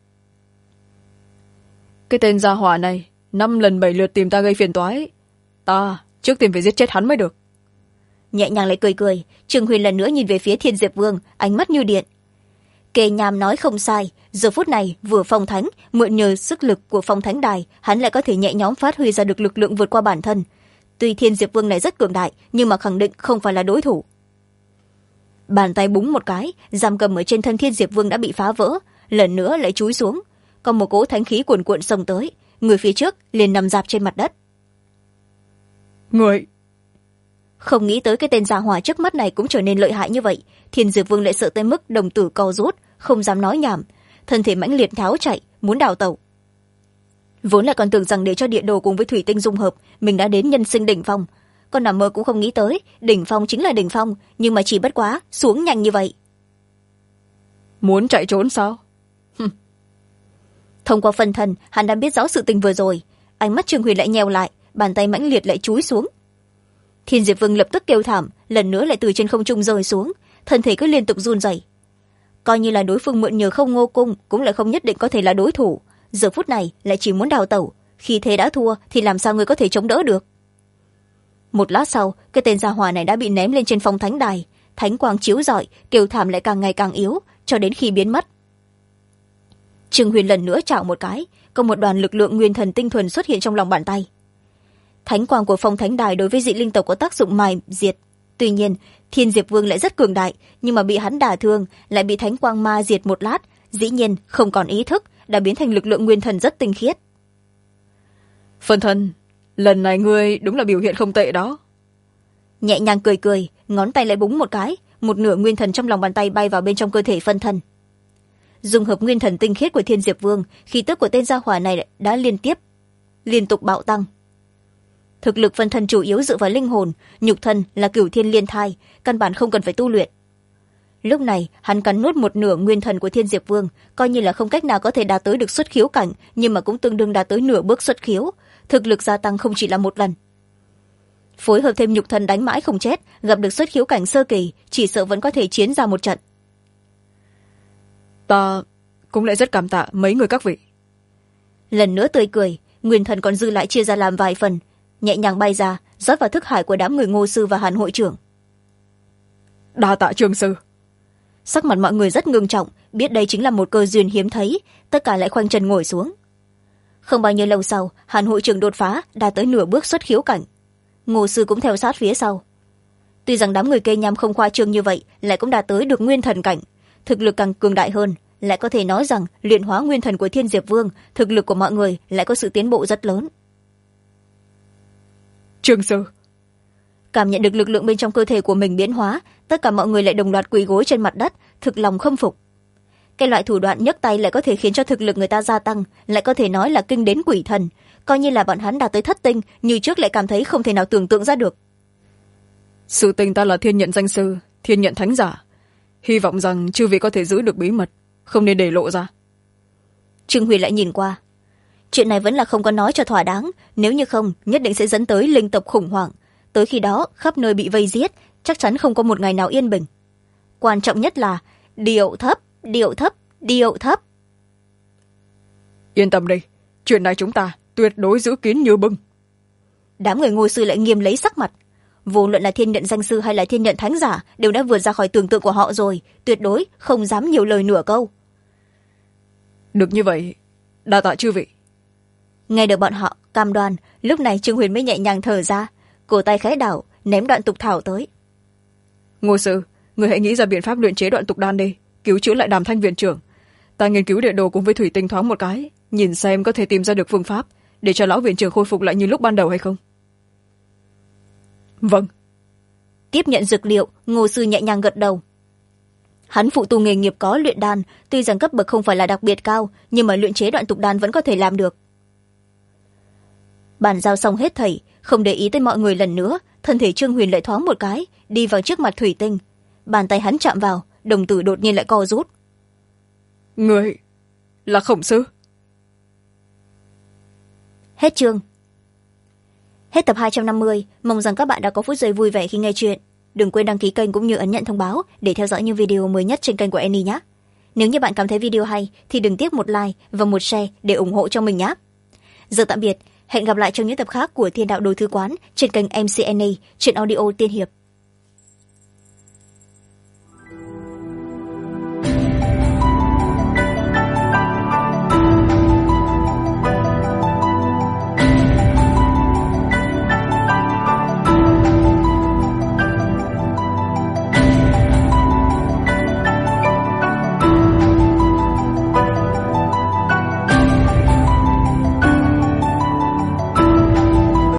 Cái tên gia hỏa này 5 lần 7 lượt tìm ta gây phiền toái, ta trước tiên phải giết chết hắn mới được. Nhẹ nhàng lại cười cười, Trương Huyền lần nữa nhìn về phía Thiên Diệp Vương, ánh mắt như điện. Kề nhàm nói không sai, giờ phút này vừa phong thánh, mượn nhờ sức lực của phong thánh đài, hắn lại có thể nhẹ nhõm phát huy ra được lực lượng vượt qua bản thân. Tuy Thiên Diệp Vương này rất cường đại, nhưng mà khẳng định không phải là đối thủ. Bàn tay búng một cái, giam cầm ở trên thân Thiên Diệp Vương đã bị phá vỡ, lần nữa lại chúi xuống, còn một cỗ thánh khí cuồn cuộn xông tới, người phía trước liền nằm rạp trên mặt đất. Người không nghĩ tới cái tên gia hỏa trước mắt này cũng trở nên lợi hại như vậy, Thiên Diệp Vương lại sợ tới mức đồng tử co rút, không dám nói nhảm, thân thể mãnh liệt tháo chạy, muốn đào tẩu. Vốn là còn tưởng rằng để cho địa đồ cùng với thủy tinh dung hợp, mình đã đến nhân sinh đỉnh phong, còn nằm mơ cũng không nghĩ tới đỉnh phong chính là đỉnh phong, nhưng mà chỉ bất quá xuống nhanh như vậy. Muốn chạy trốn sao? Thông qua phân thân, hắn đã biết rõ sự tình vừa rồi, ánh mắt Trương Huyền lại nheo lại, bàn tay mãnh liệt lại chúi xuống. Thiên Diệp Vương lập tức kêu thảm, lần nữa lại từ trên không trung rơi xuống, thân thể cứ liên tục run rẩy. Coi như là đối phương mượn nhờ Không Ngô Cung cũng lại không nhất định có thể là đối thủ, giờ phút này lại chỉ muốn đào tẩu, khi thế đã thua thì làm sao người có thể chống đỡ được. Một lát sau, cái tên gia hỏa này đã bị ném lên trên phong thánh đài, thánh quang chiếu rọi, kêu thảm lại càng ngày càng yếu, cho đến khi biến mất. Trương Huyền lần nữa chảo một cái, có một đoàn lực lượng nguyên thần tinh thuần xuất hiện trong lòng bàn tay. Thánh quang của phong thánh đài đối với dị linh tộc có tác dụng mài diệt, tuy nhiên Thiên Diệp Vương lại rất cường đại, nhưng mà bị hắn đả thương, lại bị thánh quang ma diệt một lát, dĩ nhiên không còn ý thức, đã biến thành lực lượng nguyên thần rất tinh khiết. Phân thân, lần này ngươi đúng là biểu hiện không tệ đó. Nhẹ nhàng cười cười, ngón tay lại búng một cái, một nửa nguyên thần trong lòng bàn tay bay vào bên trong cơ thể phân thân. Dung hợp nguyên thần tinh khiết của Thiên Diệp Vương, khí tức của tên gia hỏa này đã liên tục bạo tăng. Thực lực phân thân chủ yếu dựa vào linh hồn, nhục thân là cửu thiên liên thai, căn bản không cần phải tu luyện. Lúc này hắn cắn nuốt một nửa nguyên thần của Thiên Diệp Vương, coi như là không cách nào có thể đạt tới được xuất khiếu cảnh, nhưng mà cũng tương đương đạt tới nửa bước xuất khiếu, thực lực gia tăng không chỉ là một lần. Phối hợp thêm nhục thân đánh mãi không chết, gặp được xuất khiếu cảnh sơ kỳ, chỉ sợ vẫn có thể chiến ra một trận. Ta cũng lại rất cảm tạ mấy người các vị. Lần nữa tươi cười, nguyên thần còn dư lại chia ra làm vài phần, nhẹ nhàng bay ra, rót vào thức hải của đám người Ngô sư và Hàn hội trưởng. Đa tạ Trương sư. Sắc mặt mọi người rất ngưng trọng, biết đây chính là một cơ duyên hiếm thấy, tất cả lại khoanh chân ngồi xuống. Không bao nhiêu lâu sau, Hàn hội trưởng đột phá, đạt tới nửa bước xuất khiếu cảnh. Ngô sư cũng theo sát phía sau. Tuy rằng đám người cây nham không khoa trương như vậy, lại cũng đạt tới được nguyên thần cảnh, thực lực càng cường đại hơn, lại có thể nói rằng luyện hóa nguyên thần của Thiên Diệp Vương, thực lực của mọi người lại có sự tiến bộ rất lớn. Trương sư. Cảm nhận được lực lượng bên trong cơ thể của mình biến hóa, tất cả mọi người lại đồng loạt quỳ gối trên mặt đất, thực lòng khâm phục. Cái loại thủ đoạn nhấc tay lại có thể khiến cho thực lực người ta gia tăng, lại có thể nói là kinh đến quỷ thần, coi như là bọn hắn đạt tới thất tinh, như trước lại cảm thấy không thể nào tưởng tượng ra được. Sự tình ta là thiên nhận danh sư, thiên nhận thánh giả, hy vọng rằng chư vị có thể giữ được bí mật, không nên để lộ ra. Trương Huy lại nhìn qua, chuyện này vẫn là không có nói cho thỏa đáng, nếu như không nhất định sẽ dẫn tới linh tộc khủng hoảng, tới khi đó khắp nơi bị vây giết, chắc chắn không có một ngày nào yên bình. Quan trọng nhất là điệu thấp, điệu thấp, điệu thấp. Yên tâm đi, chuyện này chúng ta tuyệt đối giữ kín như bưng. Đám người Ngô sư lại nghiêm lấy sắc mặt, vô luận là thiên nhận danh sư hay là thiên nhận thánh giả đều đã vượt ra khỏi tưởng tượng của họ rồi, tuyệt đối không dám nhiều lời nửa câu. Được như vậy, đa tạ chư vị. Nghe được bọn họ cam đoan, lúc này Trương Huyền mới nhẹ nhàng thở ra, cổ tay khẽ đảo, ném đoạn tục thảo tới. Ngô sư, người hãy nghĩ ra biện pháp luyện chế đoạn tục đan đi, cứu chữa lại Đàm Thanh viện trưởng. Ta nghiên cứu địa đồ cùng với thủy tinh thoáng một cái, nhìn xem có thể tìm ra được phương pháp để cho lão viện trưởng khôi phục lại như lúc ban đầu hay không. Vâng. Tiếp nhận dược liệu, Ngô sư nhẹ nhàng gật đầu. Hắn phụ tu nghề nghiệp có luyện đan, tuy rằng cấp bậc không phải là đặc biệt cao, nhưng mà luyện chế đoạn tục đan vẫn có thể làm được. Bàn giao xong hết thảy, không để ý tới mọi người lần nữa, thân thể Trương Huyền lại thoáng một cái, đi vào trước mặt thủy tinh. Bàn tay hắn chạm vào, đồng tử đột nhiên lại co rút. Người là Khổng sư? Hết chương. Hết tập 250, mong rằng các bạn đã có phút giây vui vẻ khi nghe chuyện. Đừng quên đăng ký kênh cũng như ấn nhận thông báo để theo dõi những video mới nhất trên kênh của Annie nhé. Nếu như bạn cảm thấy video hay thì đừng tiếc một like và một share để ủng hộ cho mình nhé. Giờ tạm biệt, hẹn gặp lại trong những tập khác của Thiên đạo đồ thư quán trên kênh MC Annie, truyện audio tiên hiệp.